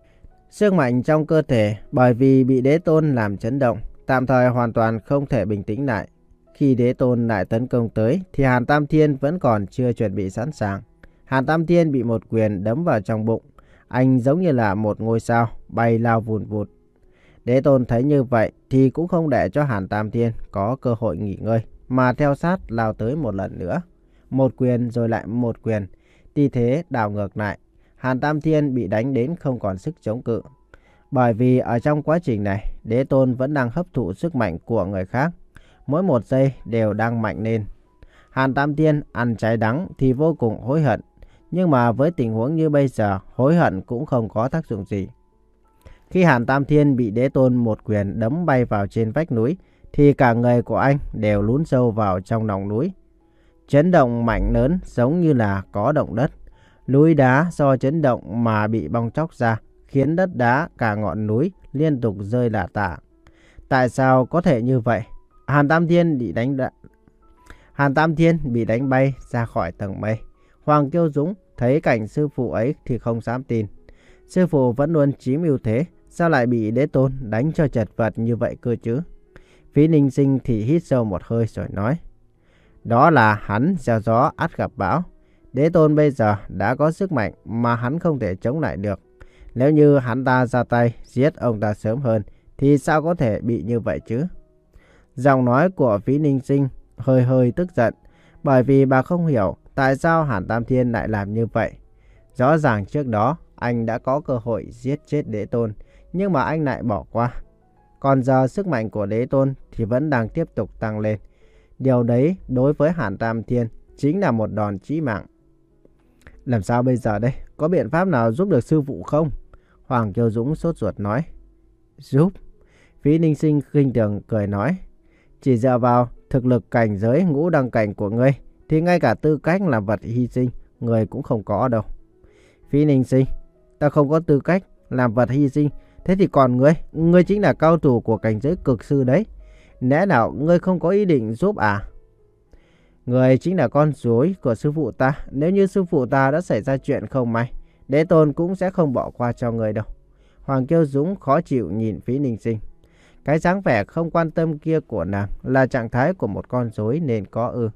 Sức mạnh trong cơ thể bởi vì bị Đế Tôn làm chấn động, tạm thời hoàn toàn không thể bình tĩnh lại. Khi Đế Tôn lại tấn công tới thì Hàn Tam Thiên vẫn còn chưa chuẩn bị sẵn sàng. Hàn Tam Thiên bị một quyền đấm vào trong bụng. Anh giống như là một ngôi sao bay lao vùn vụt. Đế Tôn thấy như vậy thì cũng không để cho Hàn Tam Thiên có cơ hội nghỉ ngơi, mà theo sát lao tới một lần nữa. Một quyền rồi lại một quyền, tư thế đảo ngược lại. Hàn Tam Thiên bị đánh đến không còn sức chống cự. Bởi vì ở trong quá trình này, Đế Tôn vẫn đang hấp thụ sức mạnh của người khác. Mỗi một giây đều đang mạnh lên. Hàn Tam Thiên ăn trái đắng thì vô cùng hối hận. Nhưng mà với tình huống như bây giờ, hối hận cũng không có tác dụng gì. Khi Hàn Tam Thiên bị Đế Tôn một quyền đấm bay vào trên vách núi, thì cả người của anh đều lún sâu vào trong lòng núi. Chấn động mạnh lớn giống như là có động đất. Núi đá do chấn động mà bị bong tróc ra, khiến đất đá cả ngọn núi liên tục rơi lả tả. Tại sao có thể như vậy? Hàn Tam Thiên bị đánh đ... Hàn Tam Thiên bị đánh bay ra khỏi tầng mây. Hoàng Kiêu Dũng thấy cảnh sư phụ ấy thì không dám tin. Sư phụ vẫn luôn chiếm ưu thế, sao lại bị Đế Tôn đánh cho chật vật như vậy cơ chứ? Phí Ninh Sinh thì hít sâu một hơi rồi nói. Đó là hắn gieo gió ắt gặp bão. Đế Tôn bây giờ đã có sức mạnh mà hắn không thể chống lại được. Nếu như hắn ta ra tay giết ông ta sớm hơn thì sao có thể bị như vậy chứ? Giọng nói của Phí Ninh Sinh hơi hơi tức giận, bởi vì bà không hiểu tại sao Hàn Tam Thiên lại làm như vậy. Rõ ràng trước đó anh đã có cơ hội giết chết Đế Tôn, nhưng mà anh lại bỏ qua. Còn giờ sức mạnh của Đế Tôn thì vẫn đang tiếp tục tăng lên. Điều đấy đối với Hàn Tam Thiên chính là một đòn chí mạng. Làm sao bây giờ đây? Có biện pháp nào giúp được sư phụ không? Hoàng Kiêu Dũng sốt ruột nói. Giúp? Phí Ninh Sinh khinh thường cười nói. Chỉ dựa vào thực lực cảnh giới ngũ đăng cảnh của ngươi thì ngay cả tư cách làm vật hy sinh ngươi cũng không có đâu. Phí Ninh Sinh, ta không có tư cách làm vật hy sinh. Thế thì còn ngươi, ngươi chính là cao thủ của cảnh giới cực sư đấy. Lẽ nào ngươi không có ý định giúp à? Ngươi chính là con rối của sư phụ ta. Nếu như sư phụ ta đã xảy ra chuyện không may, Đế Tôn cũng sẽ không bỏ qua cho ngươi đâu. Hoàng Kiêu Dũng khó chịu nhìn Phí Ninh Sinh. Cái dáng vẻ không quan tâm kia của nàng là trạng thái của một con rối nên có ư.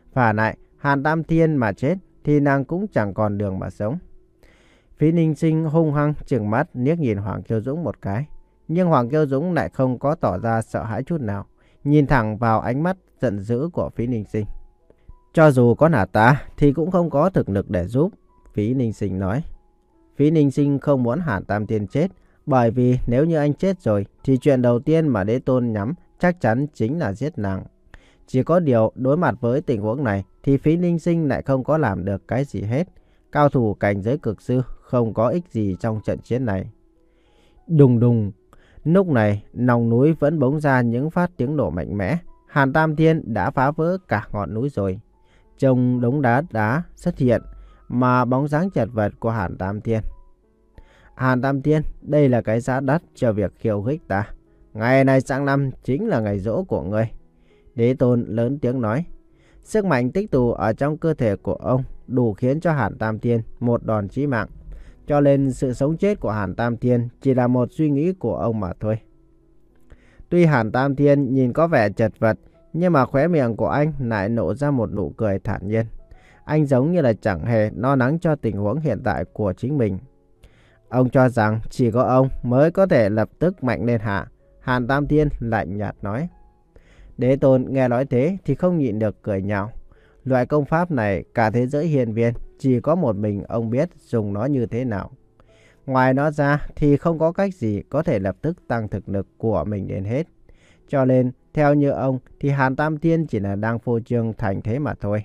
Phả lại, Hàn Tam Thiên mà chết thì nàng cũng chẳng còn đường mà sống. Phí Ninh Sinh hung hăng trừng mắt liếc nhìn Hoàng Kiêu Dũng một cái. Nhưng Hoàng Kiêu Dũng lại không có tỏ ra sợ hãi chút nào, nhìn thẳng vào ánh mắt giận dữ của Phí Ninh Sinh. Cho dù có là ta thì cũng không có thực lực để giúp, Phí Ninh Sinh nói. Phí Ninh Sinh không muốn Hàn Tam Thiên chết, bởi vì nếu như anh chết rồi thì chuyện đầu tiên mà Đế Tôn nhắm chắc chắn chính là giết nàng. Chỉ có điều đối mặt với tình huống này thì Phí Ninh Sinh lại không có làm được cái gì hết. Cao thủ cảnh giới cực sư không có ích gì trong trận chiến này. Đùng đùng. Lúc này lòng núi vẫn bỗng ra những phát tiếng nổ mạnh mẽ. Hàn Tam Thiên đã phá vỡ cả ngọn núi rồi. Trong đống đá đá xuất hiện mà bóng dáng chật vật của Hàn Tam Thiên. Hàn Tam Thiên, đây là cái giá đắt cho việc khiêu khích ta. Ngày này sang năm chính là ngày giỗ của ngươi. Đế Tôn lớn tiếng nói. Sức mạnh tích tụ ở trong cơ thể của ông đủ khiến cho Hàn Tam Thiên một đòn chí mạng. Cho nên sự sống chết của Hàn Tam Thiên chỉ là một suy nghĩ của ông mà thôi. Tuy Hàn Tam Thiên nhìn có vẻ chật vật, nhưng mà khóe miệng của anh lại nổ ra một nụ cười thản nhiên. Anh giống như là chẳng hề lo lắng cho tình huống hiện tại của chính mình. Ông cho rằng chỉ có ông mới có thể lập tức mạnh lên hạ. Hàn Tam Thiên lạnh nhạt nói. Đế Tôn nghe nói thế thì không nhịn được cười nhạo. Loại công pháp này cả thế giới hiền viên chỉ có một mình ông biết dùng nó như thế nào. Ngoài nó ra thì không có cách gì có thể lập tức tăng thực lực của mình đến hết. Cho nên theo như ông thì Hàn Tam Thiên chỉ là đang phô trương thành thế mà thôi.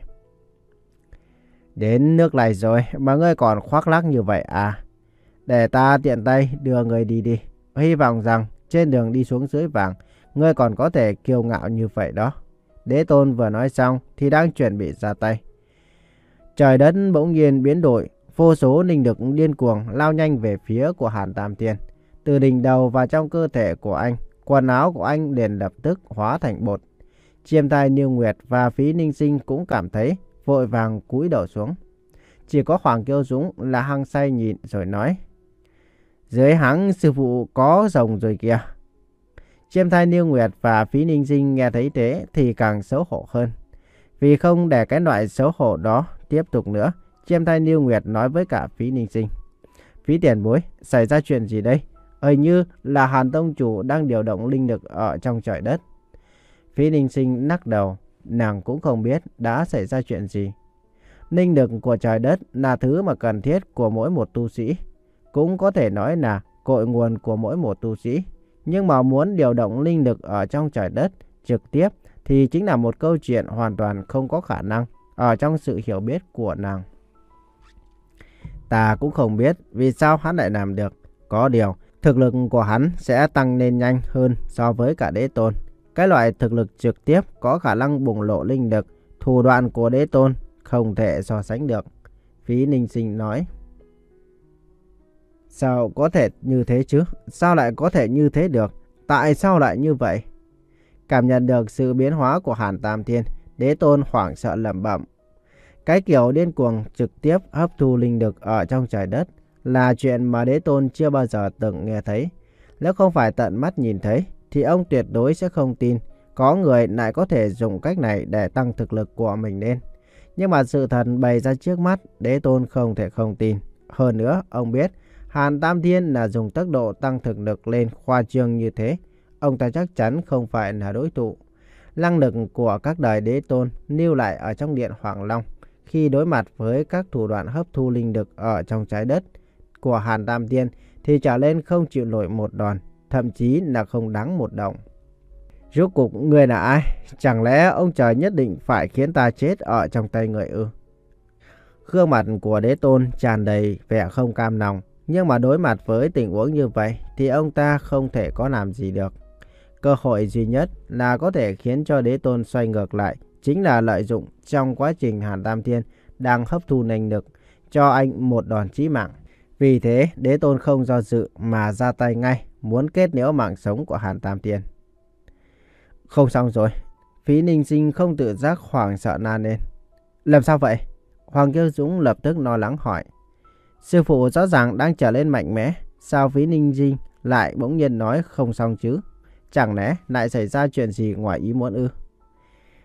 Đến nước này rồi mà ngươi còn khoác lác như vậy à? Để ta tiện tay đưa người đi đi. Hy vọng rằng trên đường đi xuống dưới vàng, ngươi còn có thể kiêu ngạo như vậy đó. Đế Tôn vừa nói xong thì đang chuẩn bị ra tay. Trời đất bỗng nhiên biến đổi, vô số linh lực điên cuồng lao nhanh về phía của Hàn Tam Thiên. Từ đỉnh đầu và trong cơ thể của anh, quần áo của anh liền lập tức hóa thành bột. Chiêm Tai Niêu Nguyệt và Phí Ninh Sinh cũng cảm thấy, vội vàng cúi đầu xuống. Chỉ có Hoàng Kiêu Dũng là hăng say nhìn rồi nói. Dưới hắn sư phụ có rồng rồi kìa. Chiêm Tai Niêu Nguyệt và Phí Ninh Sinh nghe thấy thế thì càng xấu hổ hơn. Vì không để cái loại xấu hổ đó tiếp tục nữa, Chiêm Tai Niêu Nguyệt nói với cả Phí Ninh Sinh. Phí tiền bối, xảy ra chuyện gì đây? Hình như là Hàn Tông Chủ đang điều động linh lực ở trong trời đất. Phí Ninh Sinh lắc đầu, nàng cũng không biết đã xảy ra chuyện gì. Linh lực của trời đất là thứ mà cần thiết của mỗi một tu sĩ. Cũng có thể nói là cội nguồn của mỗi một tu sĩ. Nhưng mà muốn điều động linh lực ở trong trời đất trực tiếp thì chính là một câu chuyện hoàn toàn không có khả năng ở trong sự hiểu biết của nàng. Ta cũng không biết vì sao hắn lại làm được. Có điều, thực lực của hắn sẽ tăng lên nhanh hơn so với cả Đế Tôn. Cái loại thực lực trực tiếp có khả năng bùng lộ linh lực, thủ đoạn của Đế Tôn không thể so sánh được. Phí Ninh Sinh nói. Sao có thể như thế chứ? Sao lại có thể như thế được? Tại sao lại như vậy? Cảm nhận được sự biến hóa của Hàn Tam Thiên, Đế Tôn hoảng sợ lẩm bẩm. Cái kiểu điên cuồng trực tiếp hấp thu linh lực ở trong trời đất là chuyện mà Đế Tôn chưa bao giờ từng nghe thấy. Nếu không phải tận mắt nhìn thấy thì ông tuyệt đối sẽ không tin có người lại có thể dùng cách này để tăng thực lực của mình lên. Nhưng mà sự thật bày ra trước mắt, Đế Tôn không thể không tin. Hơn nữa, ông biết Hàn Tam Thiên là dùng tốc độ tăng thực lực lên khoa trương như thế. Ông ta chắc chắn không phải là đối thủ. Năng lực của các đời Đế Tôn lưu lại ở trong Điện Hoàng Long khi đối mặt với các thủ đoạn hấp thu linh lực ở trong trái đất của Hàn Tam Thiên thì trở lên không chịu nổi một đòn, thậm chí là không đáng một đồng. Rốt cuộc người là ai? Chẳng lẽ ông trời nhất định phải khiến ta chết ở trong tay người ư? Gương mặt của Đế Tôn tràn đầy vẻ không cam lòng. Nhưng mà đối mặt với tình huống như vậy thì ông ta không thể có làm gì được. Cơ hội duy nhất là có thể khiến cho Đế Tôn xoay ngược lại chính là lợi dụng trong quá trình Hàn Tam Thiên đang hấp thu linh lực cho anh một đòn chí mạng. Vì thế Đế Tôn không do dự mà ra tay ngay, muốn kết liễu mạng sống của Hàn Tam Thiên. Không xong rồi. Phí Ninh Sinh không tự giác hoảng sợ la lên. Làm sao vậy? Hoàng Kiêu Dũng lập tức lo lắng hỏi. Sư phụ rõ ràng đang trở lên mạnh mẽ, sao Phí Ninh Sinh lại bỗng nhiên nói không xong chứ? Chẳng lẽ lại xảy ra chuyện gì ngoài ý muốn ư?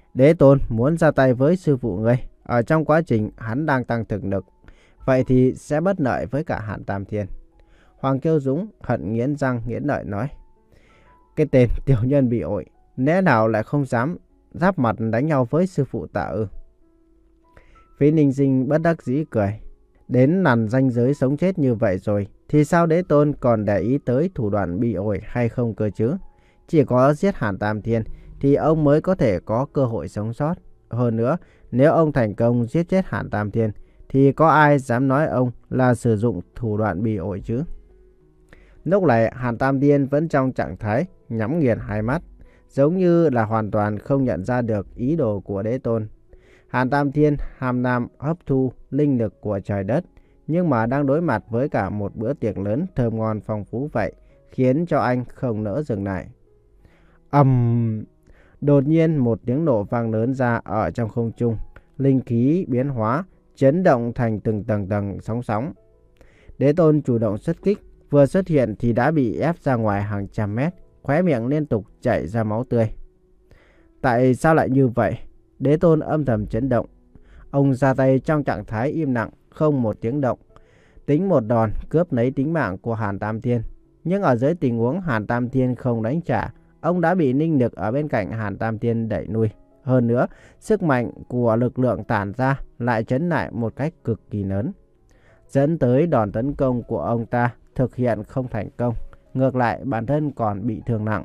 Đế Tôn muốn ra tay với sư phụ ngươi. Ở trong quá trình hắn đang tăng thực lực, vậy thì sẽ bất lợi với cả Hàn Tam Thiên. Hoàng Kiêu Dũng hận nghiến răng nghiến lợi nói. Cái tên tiểu nhân bị ổi, lẽ nào lại không dám giáp mặt đánh nhau với sư phụ ta ư? Phí Ninh Sinh bất đắc dĩ cười. Đến nằn ranh giới sống chết như vậy rồi, thì sao Đế Tôn còn để ý tới thủ đoạn bị ổi hay không cơ chứ? Chỉ có giết Hàn Tam Thiên thì ông mới có thể có cơ hội sống sót. Hơn nữa, nếu ông thành công giết chết Hàn Tam Thiên, thì có ai dám nói ông là sử dụng thủ đoạn bị ổi chứ? Lúc này Hàn Tam Thiên vẫn trong trạng thái nhắm nghiền hai mắt, giống như là hoàn toàn không nhận ra được ý đồ của Đế Tôn. Hàn Tam Thiên ham nam hấp thu linh lực của trời đất, nhưng mà đang đối mặt với cả một bữa tiệc lớn thơm ngon phong phú vậy, khiến cho anh không nỡ dừng lại. Ầm! Um, đột nhiên một tiếng nổ vang lớn ra ở trong không trung, linh khí biến hóa, chấn động thành từng tầng tầng sóng sóng. Đế Tôn chủ động xuất kích, vừa xuất hiện thì đã bị ép ra ngoài hàng trăm mét, khóe miệng liên tục chảy ra máu tươi. Tại sao lại như vậy? Đế Tôn âm thầm chấn động. Ông ra tay trong trạng thái im lặng, không một tiếng động, tính một đòn cướp lấy tính mạng của Hàn Tam Thiên. Nhưng ở dưới tình huống Hàn Tam Thiên không đánh trả, ông đã bị linh lực ở bên cạnh Hàn Tam Thiên đẩy lui. Hơn nữa, sức mạnh của lực lượng tản ra lại chấn lại một cách cực kỳ lớn, dẫn tới đòn tấn công của ông ta thực hiện không thành công. Ngược lại, bản thân còn bị thương nặng.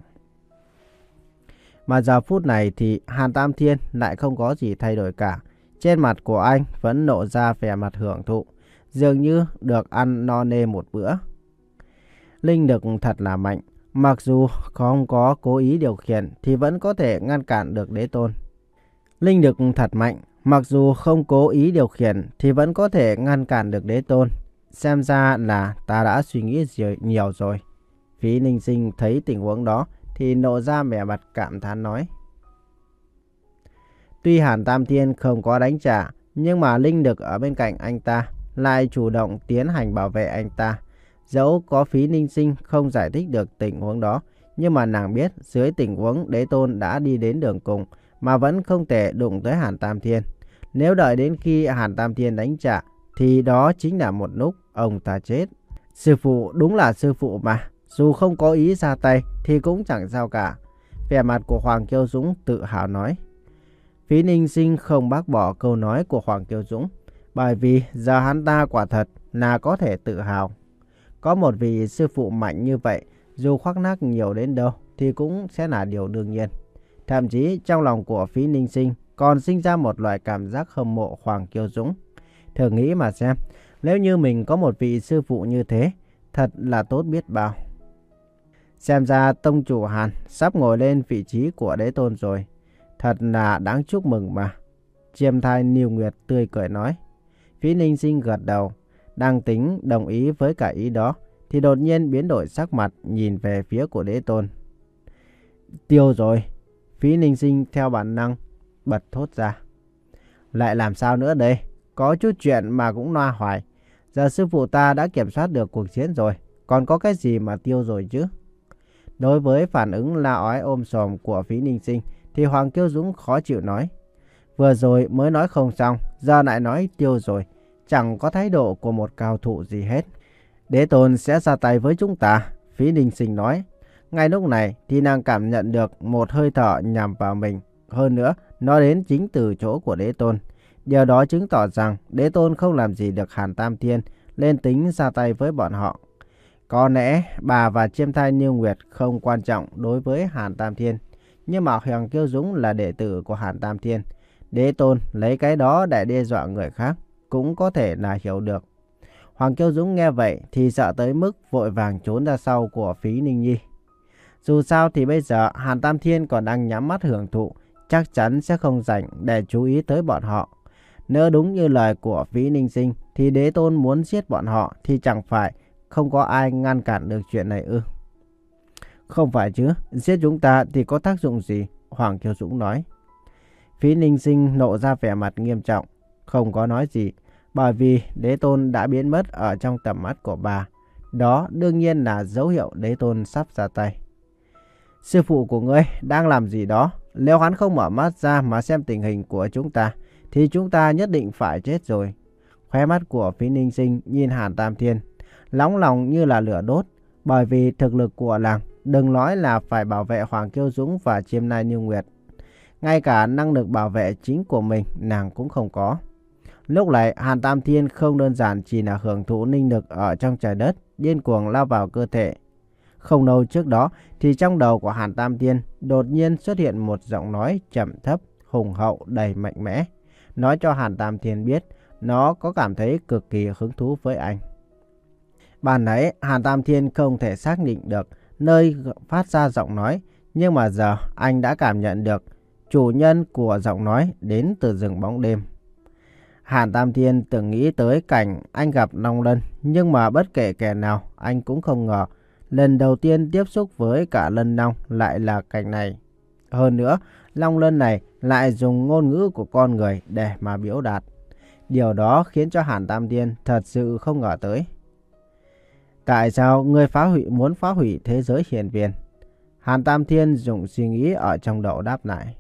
Mà giờ phút này thì Hàn Tam Thiên lại không có gì thay đổi cả. Trên mặt của anh vẫn lộ ra vẻ mặt hưởng thụ, dường như được ăn no nê một bữa. Linh lực thật là mạnh, mặc dù không có cố ý điều khiển thì vẫn có thể ngăn cản được Đế Tôn. Linh lực thật mạnh, mặc dù không cố ý điều khiển thì vẫn có thể ngăn cản được Đế Tôn. Xem ra là ta đã suy nghĩ nhiều rồi. Phí Ninh Sinh thấy tình huống đó thì nộ ra vẻ mặt cảm thán nói. Tuy Hàn Tam Thiên không có đánh trả, nhưng mà linh lực ở bên cạnh anh ta lại chủ động tiến hành bảo vệ anh ta. Dẫu có Phí Ninh Sinh không giải thích được tình huống đó, nhưng mà nàng biết dưới tình huống Đế Tôn đã đi đến đường cùng mà vẫn không thể đụng tới Hàn Tam Thiên. Nếu đợi đến khi Hàn Tam Thiên đánh trả thì đó chính là một lúc ông ta chết. Sư phụ đúng là sư phụ mà, dù không có ý ra tay thì cũng chẳng sao cả. Vẻ mặt của Hoàng Kiêu Dũng tự hào nói. Phí Ninh Sinh không bác bỏ câu nói của Hoàng Kiêu Dũng, bởi vì giờ hắn ta quả thật là có thể tự hào. Có một vị sư phụ mạnh như vậy, dù khoác lác nhiều đến đâu thì cũng sẽ là điều đương nhiên. Thậm chí trong lòng của Phí Ninh Sinh còn sinh ra một loại cảm giác hâm mộ Hoàng Kiêu Dũng. Thử nghĩ mà xem, nếu như mình có một vị sư phụ như thế, thật là tốt biết bao. Xem ra tông chủ Hàn sắp ngồi lên vị trí của Đế Tôn rồi. Thật là đáng chúc mừng mà. Chiêm Thai Niêu Nguyệt tươi cười nói. Phí Ninh Sinh gật đầu, đang tính đồng ý với cả ý đó, thì đột nhiên biến đổi sắc mặt nhìn về phía của Đế Tôn. Tiêu rồi. Phí Ninh Sinh theo bản năng bật thốt ra. Lại làm sao nữa đây? Có chút chuyện mà cũng loa hoài. Giờ sư phụ ta đã kiểm soát được cuộc chiến rồi, còn có cái gì mà tiêu rồi chứ? Đối với phản ứng la ói ôm sòm của Phí Ninh Sinh thì Hoàng Kiêu Dũng khó chịu nói. Vừa rồi mới nói không xong, giờ lại nói tiêu rồi. Chẳng có thái độ của một cao thủ gì hết. Đế Tôn sẽ ra tay với chúng ta, Phí Ninh Sinh nói. Ngay lúc này thì nàng cảm nhận được một hơi thở nhằm vào mình. Hơn nữa, nó đến chính từ chỗ của Đế Tôn. Điều đó chứng tỏ rằng Đế Tôn không làm gì được Hàn Tam Thiên lên tính ra tay với bọn họ. Có lẽ bà và Chiêm Thai Niêu Nguyệt không quan trọng đối với Hàn Tam Thiên, nhưng mà Hoàng Kiêu Dũng là đệ tử của Hàn Tam Thiên. Đế Tôn lấy cái đó để đe dọa người khác cũng có thể là hiểu được. Hoàng Kiêu Dũng nghe vậy thì sợ tới mức vội vàng trốn ra sau của Phí Ninh Nhi. Dù sao thì bây giờ Hàn Tam Thiên còn đang nhắm mắt hưởng thụ, chắc chắn sẽ không rảnh để chú ý tới bọn họ. Nếu đúng như lời của Phí Ninh Sinh thì Đế Tôn muốn giết bọn họ thì chẳng phải không có ai ngăn cản được chuyện này ư? Không phải chứ, giết chúng ta thì có tác dụng gì? Hoàng Kiêu Dũng nói. Phí Ninh Sinh nộ ra vẻ mặt nghiêm trọng, không có nói gì, bởi vì Đế Tôn đã biến mất ở trong tầm mắt của bà. Đó đương nhiên là dấu hiệu Đế Tôn sắp ra tay. Sư phụ của ngươi đang làm gì đó? Nếu hắn không mở mắt ra mà xem tình hình của chúng ta, thì chúng ta nhất định phải chết rồi. Khóe mắt của Phí Ninh Sinh nhìn Hàn Tam Thiên, nóng lòng như là lửa đốt. Bởi vì thực lực của nàng, đừng nói là phải bảo vệ Hoàng Kiêu Dũng và Chiêm Nai Như Nguyệt, ngay cả năng lực bảo vệ chính của mình nàng cũng không có. Lúc này Hàn Tam Thiên không đơn giản chỉ là hưởng thụ linh lực ở trong trời đất, điên cuồng lao vào cơ thể. Không lâu trước đó thì trong đầu của Hàn Tam Thiên đột nhiên xuất hiện một giọng nói trầm thấp, hùng hậu, đầy mạnh mẽ, nói cho Hàn Tam Thiên biết nó có cảm thấy cực kỳ hứng thú với anh. Ban nãy Hàn Tam Thiên không thể xác định được nơi phát ra giọng nói, nhưng mà giờ anh đã cảm nhận được chủ nhân của giọng nói đến từ rừng bóng đêm. Hàn Tam Thiên từng nghĩ tới cảnh anh gặp Long Lân, nhưng mà bất kể kẻ nào anh cũng không ngờ lần đầu tiên tiếp xúc với cả Lân Long lại là cảnh này. Hơn nữa, Long Lân này lại dùng ngôn ngữ của con người để mà biểu đạt. Điều đó khiến cho Hàn Tam Thiên thật sự không ngờ tới. Tại sao người phá hủy muốn phá hủy thế giới hiển viên? Hàn Tam Thiên dùng suy nghĩ ở trong đầu đáp lại.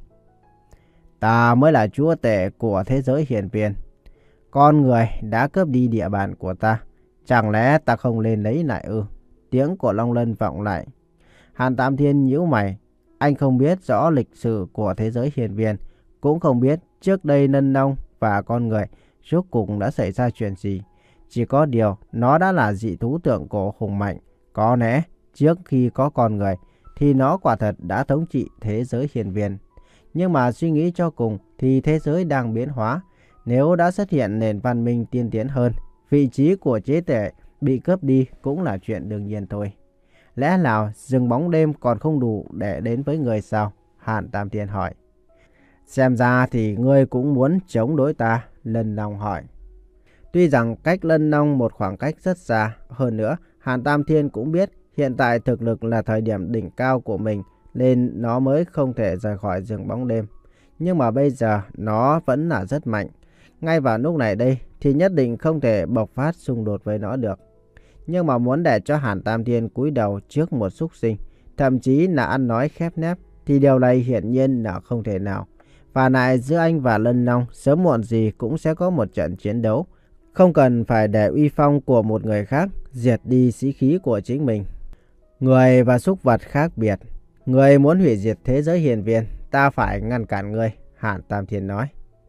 Ta mới là chúa tể của thế giới hiển viên. Con người đã cướp đi địa bàn của ta. Chẳng lẽ ta không lên lấy lại ư? Tiếng của Long Lân vọng lại. Hàn Tam Thiên nhíu mày. Anh không biết rõ lịch sử của thế giới hiển viên, cũng không biết trước đây Lân Long và con người rốt cuộc đã xảy ra chuyện gì. Chỉ có điều nó đã là dị thú thượng cổ hùng mạnh. Có lẽ trước khi có con người thì nó quả thật đã thống trị thế giới hiển viên. Nhưng mà suy nghĩ cho cùng thì thế giới đang biến hóa. Nếu đã xuất hiện nền văn minh tiên tiến hơn, vị trí của chế tể bị cướp đi cũng là chuyện đương nhiên thôi. Lẽ nào rừng bóng đêm còn không đủ để đến với người sao? Hàn Tam Thiên hỏi. Xem ra thì ngươi cũng muốn chống đối ta, Lân Long hỏi. Tuy rằng cách Lân Long một khoảng cách rất xa, hơn nữa Hàn Tam Thiên cũng biết hiện tại thực lực là thời điểm đỉnh cao của mình, nên nó mới không thể rời khỏi rừng bóng đêm. Nhưng mà bây giờ nó vẫn là rất mạnh. Ngay vào lúc này đây thì nhất định không thể bộc phát xung đột với nó được. Nhưng mà muốn để cho Hàn Tam Thiên cúi đầu trước một súc sinh, thậm chí là ăn nói khép nép, thì điều này hiển nhiên là không thể nào. Và lại giữa anh và Lân Long sớm muộn gì cũng sẽ có một trận chiến đấu. Không cần phải để uy phong của một người khác diệt đi sĩ khí của chính mình. Người và súc vật khác biệt. Người muốn hủy diệt thế giới hiển viên, ta phải ngăn cản người, Hàn Tam Thiên nói.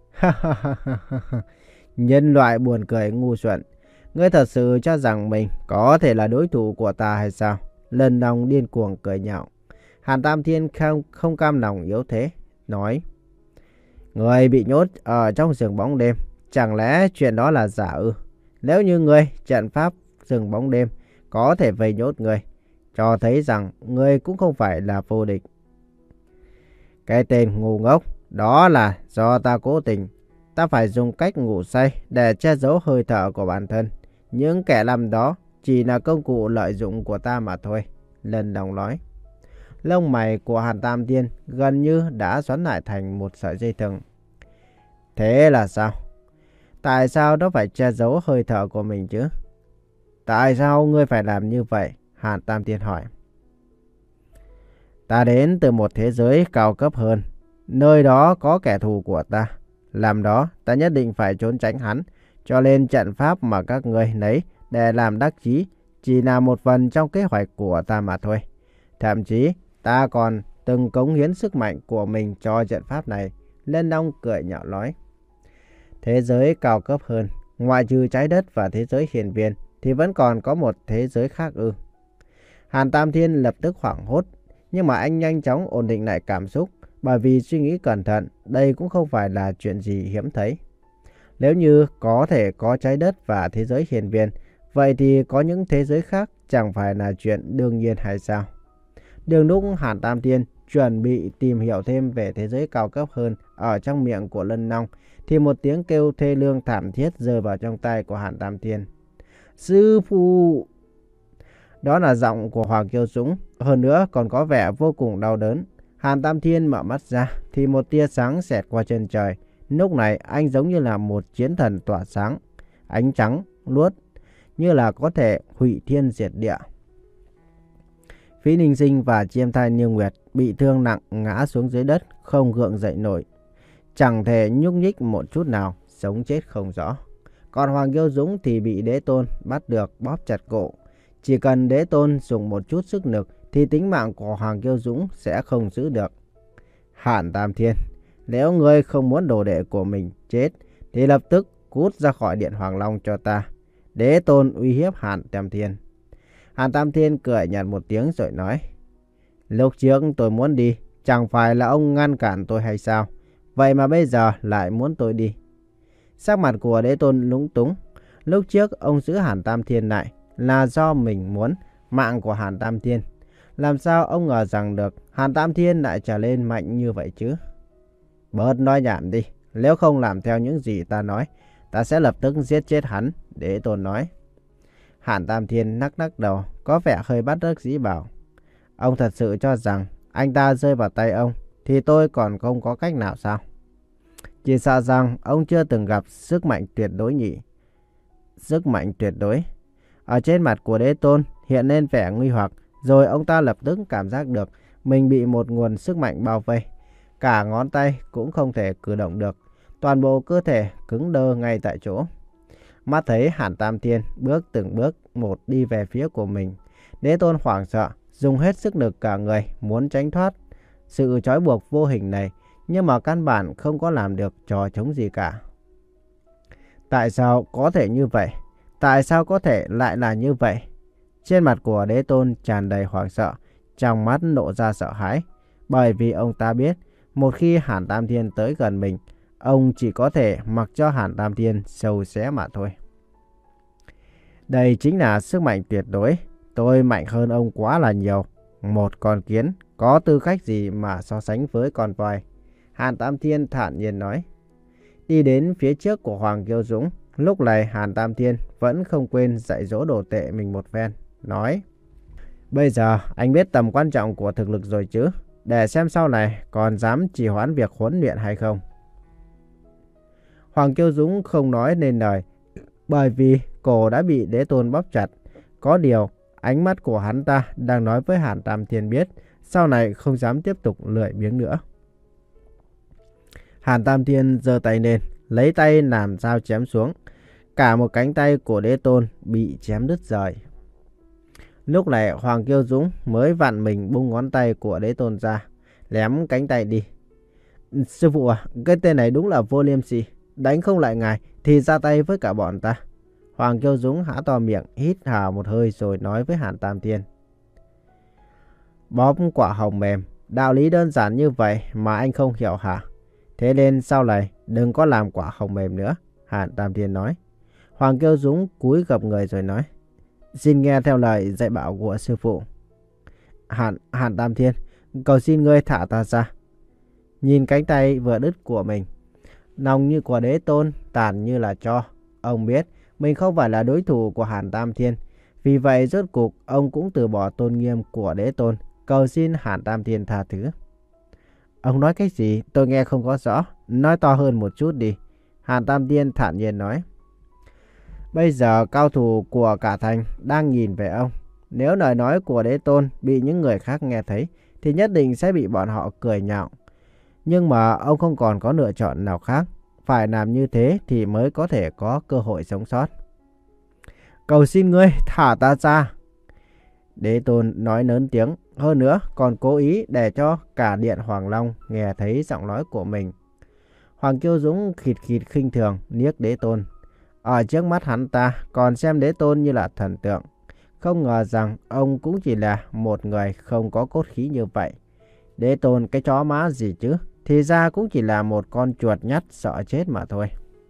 Nhân loại buồn cười ngu xuẩn. Ngươi thật sự cho rằng mình có thể là đối thủ của ta hay sao? Lân Long điên cuồng cười nhạo. Hàn Tam Thiên không, không cam lòng yếu thế, nói. Ngươi bị nhốt ở trong rừng bóng đêm, chẳng lẽ chuyện đó là giả ư? Nếu như ngươi trận pháp rừng bóng đêm có thể vây nhốt ngươi, cho thấy rằng ngươi cũng không phải là vô địch. Cái tên ngu ngốc, đó là do ta cố tình. Ta phải dùng cách ngủ say để che giấu hơi thở của bản thân. Những kẻ làm đó chỉ là công cụ lợi dụng của ta mà thôi, Lân Long nói. Lông mày của Hàn Tam Thiên gần như đã xoắn lại thành một sợi dây thừng. Thế là sao? Tại sao nó phải che giấu hơi thở của mình chứ? Tại sao ngươi phải làm như vậy? Hàn Tam Thiên hỏi. Ta đến từ một thế giới cao cấp hơn. Nơi đó có kẻ thù của ta. Làm đó ta nhất định phải trốn tránh hắn. Cho nên trận pháp mà các ngươi lấy để làm đắc chí chỉ là một phần trong kế hoạch của ta mà thôi. Thậm chí ta còn từng cống hiến sức mạnh của mình cho trận pháp này. Lân Long cười nhạo nói. Thế giới cao cấp hơn, ngoại trừ trái đất và thế giới hiển viên thì vẫn còn có một thế giới khác ư? Hàn Tam Thiên lập tức hoảng hốt, nhưng mà anh nhanh chóng ổn định lại cảm xúc, bởi vì suy nghĩ cẩn thận, đây cũng không phải là chuyện gì hiếm thấy. Nếu như có thể có trái đất và thế giới hiển viên, vậy thì có những thế giới khác chẳng phải là chuyện đương nhiên hay sao? Đường lúc Hàn Tam Thiên chuẩn bị tìm hiểu thêm về thế giới cao cấp hơn ở trong miệng của Lân Long, thì một tiếng kêu thê lương thảm thiết rơi vào trong tay của Hàn Tam Thiên. Sư phụ! Đó là giọng của Hoàng Kiêu Dũng, hơn nữa còn có vẻ vô cùng đau đớn. Hàn Tam Thiên mở mắt ra thì một tia sáng xẹt qua chân trời. Lúc này anh giống như là một chiến thần tỏa sáng, ánh trắng luốt như là có thể hủy thiên diệt địa. Phí Ninh Sinh và Chiêm Thai Như Nguyệt bị thương nặng ngã xuống dưới đất, không gượng dậy nổi. Chẳng thể nhúc nhích một chút nào, sống chết không rõ. Còn Hoàng Kiêu Dũng thì bị Đế Tôn bắt được bóp chặt cổ. Chỉ cần Đế Tôn dùng một chút sức lực thì tính mạng của Hoàng Kiêu Dũng sẽ không giữ được. Hàn Tam Thiên, nếu ngươi không muốn đồ đệ của mình chết thì lập tức cút ra khỏi Điện Hoàng Long cho ta. Đế Tôn uy hiếp Hàn Tam Thiên. Hàn Tam Thiên cười nhạt một tiếng rồi nói: Lúc trước tôi muốn đi, chẳng phải là ông ngăn cản tôi hay sao? Vậy mà bây giờ lại muốn tôi đi. Sắc mặt của Đế Tôn lúng túng. Lúc trước ông giữ Hàn Tam Thiên lại là do mình muốn mạng của Hàn Tam Thiên. Làm sao ông ngờ rằng được Hàn Tam Thiên lại trở lên mạnh như vậy chứ? Bớt nói nhảm đi, nếu không làm theo những gì ta nói, ta sẽ lập tức giết chết hắn, Đế Tôn nói. Hàn Tam Thiên nắc nắc đầu, có vẻ hơi bất đắc dĩ bảo: Ông thật sự cho rằng anh ta rơi vào tay ông thì tôi còn không có cách nào sao? Chỉ sợ rằng ông chưa từng gặp sức mạnh tuyệt đối nhỉ? Sức mạnh tuyệt đối? Ở trên mặt của Đế Tôn hiện lên vẻ nguy hoặc, rồi ông ta lập tức cảm giác được mình bị một nguồn sức mạnh bao vây. Cả ngón tay cũng không thể cử động được, toàn bộ cơ thể cứng đơ ngay tại chỗ. Mắt thấy Hàn Tam Thiên bước từng bước một đi về phía của mình, Đế Tôn hoảng sợ, dùng hết sức lực cả người muốn tránh thoát sự trói buộc vô hình này, nhưng mà căn bản không có làm được trò trống gì cả. Tại sao có thể như vậy? Tại sao có thể lại là như vậy? Trên mặt của Đế Tôn tràn đầy hoảng sợ, trong mắt lộ ra sợ hãi, bởi vì ông ta biết một khi Hàn Tam Thiên tới gần mình, ông chỉ có thể mặc cho Hàn Tam Thiên sâu xé mà thôi. Đây chính là sức mạnh tuyệt đối. Tôi mạnh hơn ông quá là nhiều. Một con kiến có tư cách gì mà so sánh với con voi? Hàn Tam Thiên thản nhiên nói. Đi đến phía trước của Hoàng Kiêu Dũng, lúc này Hàn Tam Thiên vẫn không quên dạy dỗ đồ tệ mình một phen, nói: Bây giờ anh biết tầm quan trọng của thực lực rồi chứ? Để xem sau này còn dám trì hoãn việc huấn luyện hay không. Hoàng Kiêu Dũng không nói nên lời, bởi vì cổ đã bị Đế Tôn bóp chặt. Có điều ánh mắt của hắn ta đang nói với Hàn Tam Thiên biết sau này không dám tiếp tục lười biếng nữa. Hàn Tam Thiên giơ tay lên, lấy tay làm dao chém xuống. Cả một cánh tay của Đế Tôn bị chém đứt rời. Lúc này Hoàng Kiêu Dũng mới vặn mình bung ngón tay của Đế Tôn ra, lém cánh tay đi. Sư phụ à, cái tên này đúng là vô liêm sỉ. Đánh không lại ngài thì ra tay với cả bọn ta. Hoàng Kiêu Dũng há to miệng, hít hà một hơi rồi nói với Hàn Tam Thiên. Bóp quả hồng mềm, đạo lý đơn giản như vậy mà anh không hiểu hả? Thế nên sau này đừng có làm quả hồng mềm nữa, Hàn Tam Thiên nói. Hoàng Kiêu Dũng cúi gập người rồi nói. Xin nghe theo lời dạy bảo của sư phụ. Hàn, Hàn Tam Thiên, cầu xin ngươi thả ta ra. Nhìn cánh tay vừa đứt của mình, nòng như của Đế Tôn, tàn như là tro. Ông biết mình không phải là đối thủ của Hàn Tam Thiên. Vì vậy rốt cuộc ông cũng từ bỏ tôn nghiêm của Đế Tôn, cầu xin Hàn Tam Thiên tha thứ. Ông nói cái gì? Tôi nghe không có rõ. Nói to hơn một chút đi, Hàn Tam Thiên thản nhiên nói. Bây giờ cao thủ của cả thành đang nhìn về ông. Nếu lời nói của Đế Tôn bị những người khác nghe thấy thì nhất định sẽ bị bọn họ cười nhạo. Nhưng mà ông không còn có lựa chọn nào khác. Phải làm như thế thì mới có thể có cơ hội sống sót. Cầu xin ngươi thả ta ra. Đế Tôn nói lớn tiếng, hơn nữa còn cố ý để cho cả Điện Hoàng Long nghe thấy giọng nói của mình. Hoàng Kiêu Dũng khịt khịt khinh thường liếc Đế Tôn. Ở trước mắt hắn ta còn xem Đế Tôn như là thần tượng. Không ngờ rằng ông cũng chỉ là một người không có cốt khí như vậy. Đế Tôn cái chó má gì chứ? Thì ra cũng chỉ là một con chuột nhắt sợ chết mà thôi.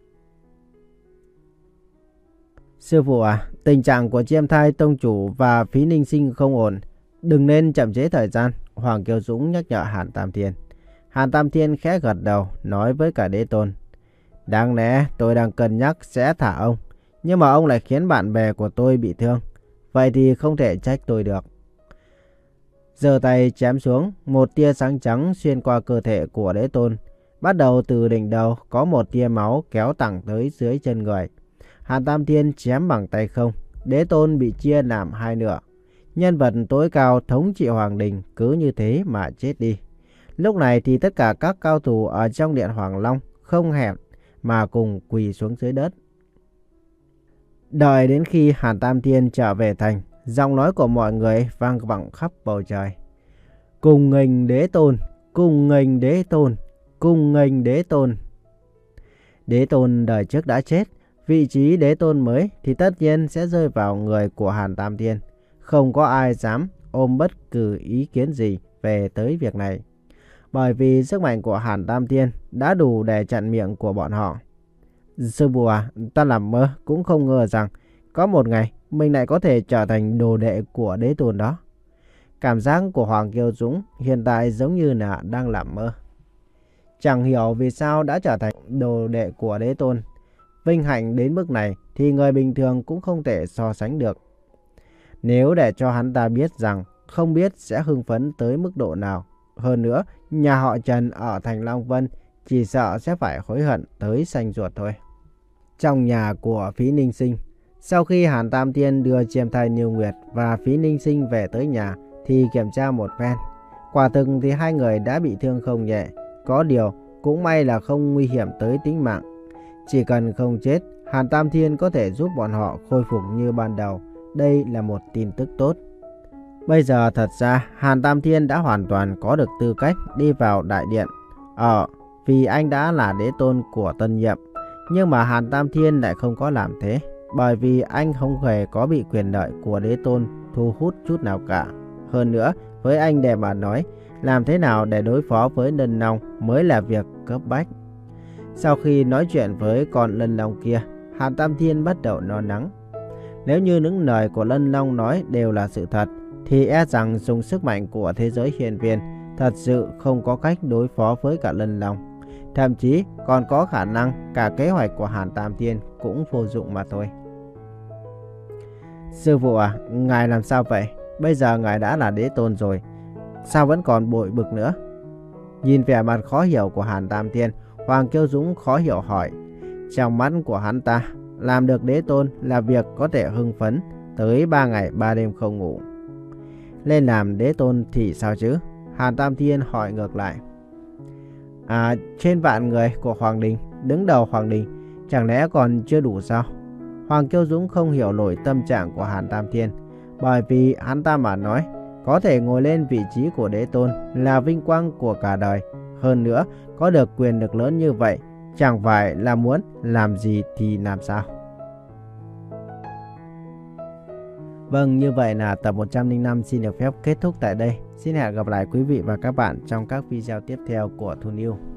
Sư phụ à, tình trạng của Chiêm Thai Tông Chủ và Phí Ninh Sinh không ổn. Đừng nên chậm chế thời gian, Hoàng Kiêu Dũng nhắc nhở Hàn Tam Thiên. Hàn Tam Thiên khẽ gật đầu, nói với cả Đế Tôn. Đáng lẽ tôi đang cân nhắc sẽ thả ông, nhưng mà ông lại khiến bạn bè của tôi bị thương. Vậy thì không thể trách tôi được. Giơ tay chém xuống, một tia sáng trắng xuyên qua cơ thể của Đế Tôn. Bắt đầu từ đỉnh đầu có một tia máu kéo thẳng tới dưới chân người. Hàn Tam Thiên chém bằng tay không. Đế Tôn bị chia làm hai nửa. Nhân vật tối cao thống trị Hoàng Đình cứ như thế mà chết đi. Lúc này thì tất cả các cao thủ ở trong điện Hoàng Long không hẹn mà cùng quỳ xuống dưới đất. Đợi đến khi Hàn Tam Thiên trở về thành, giọng nói của mọi người vang vọng khắp bầu trời. Cùng nghênh đế tôn, cùng nghênh đế tôn, cùng nghênh đế tôn. Đế tôn đời trước đã chết, vị trí đế tôn mới thì tất nhiên sẽ rơi vào người của Hàn Tam Thiên. Không có ai dám ôm bất cứ ý kiến gì về tới việc này. Bởi vì sức mạnh của Hàn Tam Thiên đã đủ để chặn miệng của bọn họ. Sư phụ à, ta làm mơ cũng không ngờ rằng có một ngày mình lại có thể trở thành đồ đệ của đế tôn đó. Cảm giác của Hoàng Kiêu Dũng hiện tại giống như là đang làm mơ. Chẳng hiểu vì sao đã trở thành đồ đệ của đế tôn. Vinh hạnh đến mức này thì người bình thường cũng không thể so sánh được. Nếu để cho hắn ta biết rằng không biết sẽ hưng phấn tới mức độ nào. Hơn nữa, nhà họ Trần ở thành Long Vân chỉ sợ sẽ phải hối hận tới xanh ruột thôi. Trong nhà của Phí Ninh Sinh, sau khi Hàn Tam Thiên đưa Chiêm Thai Niêu Nguyệt và Phí Ninh Sinh về tới nhà thì kiểm tra một phen. Quả thực thì hai người đã bị thương không nhẹ. Có điều cũng may là không nguy hiểm tới tính mạng. Chỉ cần không chết, Hàn Tam Thiên có thể giúp bọn họ khôi phục như ban đầu. Đây là một tin tức tốt. Bây giờ thật ra Hàn Tam Thiên đã hoàn toàn có được tư cách đi vào đại điện. Ờ, vì anh đã là đế tôn của tân nhiệm. Nhưng mà Hàn Tam Thiên lại không có làm thế. Bởi vì anh không hề có bị quyền lợi của đế tôn thu hút chút nào cả. Hơn nữa, với anh để mà nói, làm thế nào để đối phó với Lân Long mới là việc cấp bách. Sau khi nói chuyện với con Lân Long kia, Hàn Tam Thiên bắt đầu lo lắng. Nếu như những lời của Lân Long nói đều là sự thật, thì e rằng dùng sức mạnh của thế giới hiên viên thật sự không có cách đối phó với cả Lân Long. Thậm chí còn có khả năng cả kế hoạch của Hàn Tam Thiên cũng vô dụng mà thôi. Sư phụ à, ngài làm sao vậy? Bây giờ ngài đã là đế tôn rồi, sao vẫn còn bội bực nữa? Nhìn vẻ mặt khó hiểu của Hàn Tam Thiên, Hoàng Kiêu Dũng khó hiểu hỏi. Trong mắt của hắn ta, làm được đế tôn là việc có thể hưng phấn tới ba ngày ba đêm không ngủ. Lên làm đế tôn thì sao chứ? Hàn Tam Thiên hỏi ngược lại. À, trên vạn người của Hoàng Đình, đứng đầu Hoàng Đình, chẳng lẽ còn chưa đủ sao? Hoàng Kiêu Dũng không hiểu nổi tâm trạng của Hàn Tam Thiên. Bởi vì hắn ta mà nói, có thể ngồi lên vị trí của đế tôn là vinh quang của cả đời. Hơn nữa, có được quyền lực lớn như vậy, chẳng phải là muốn làm gì thì làm sao. Vâng, như vậy là tập một trăm linh năm xin được phép kết thúc tại đây. Xin hẹn gặp lại quý vị và các bạn trong các video tiếp theo của Thu Niu.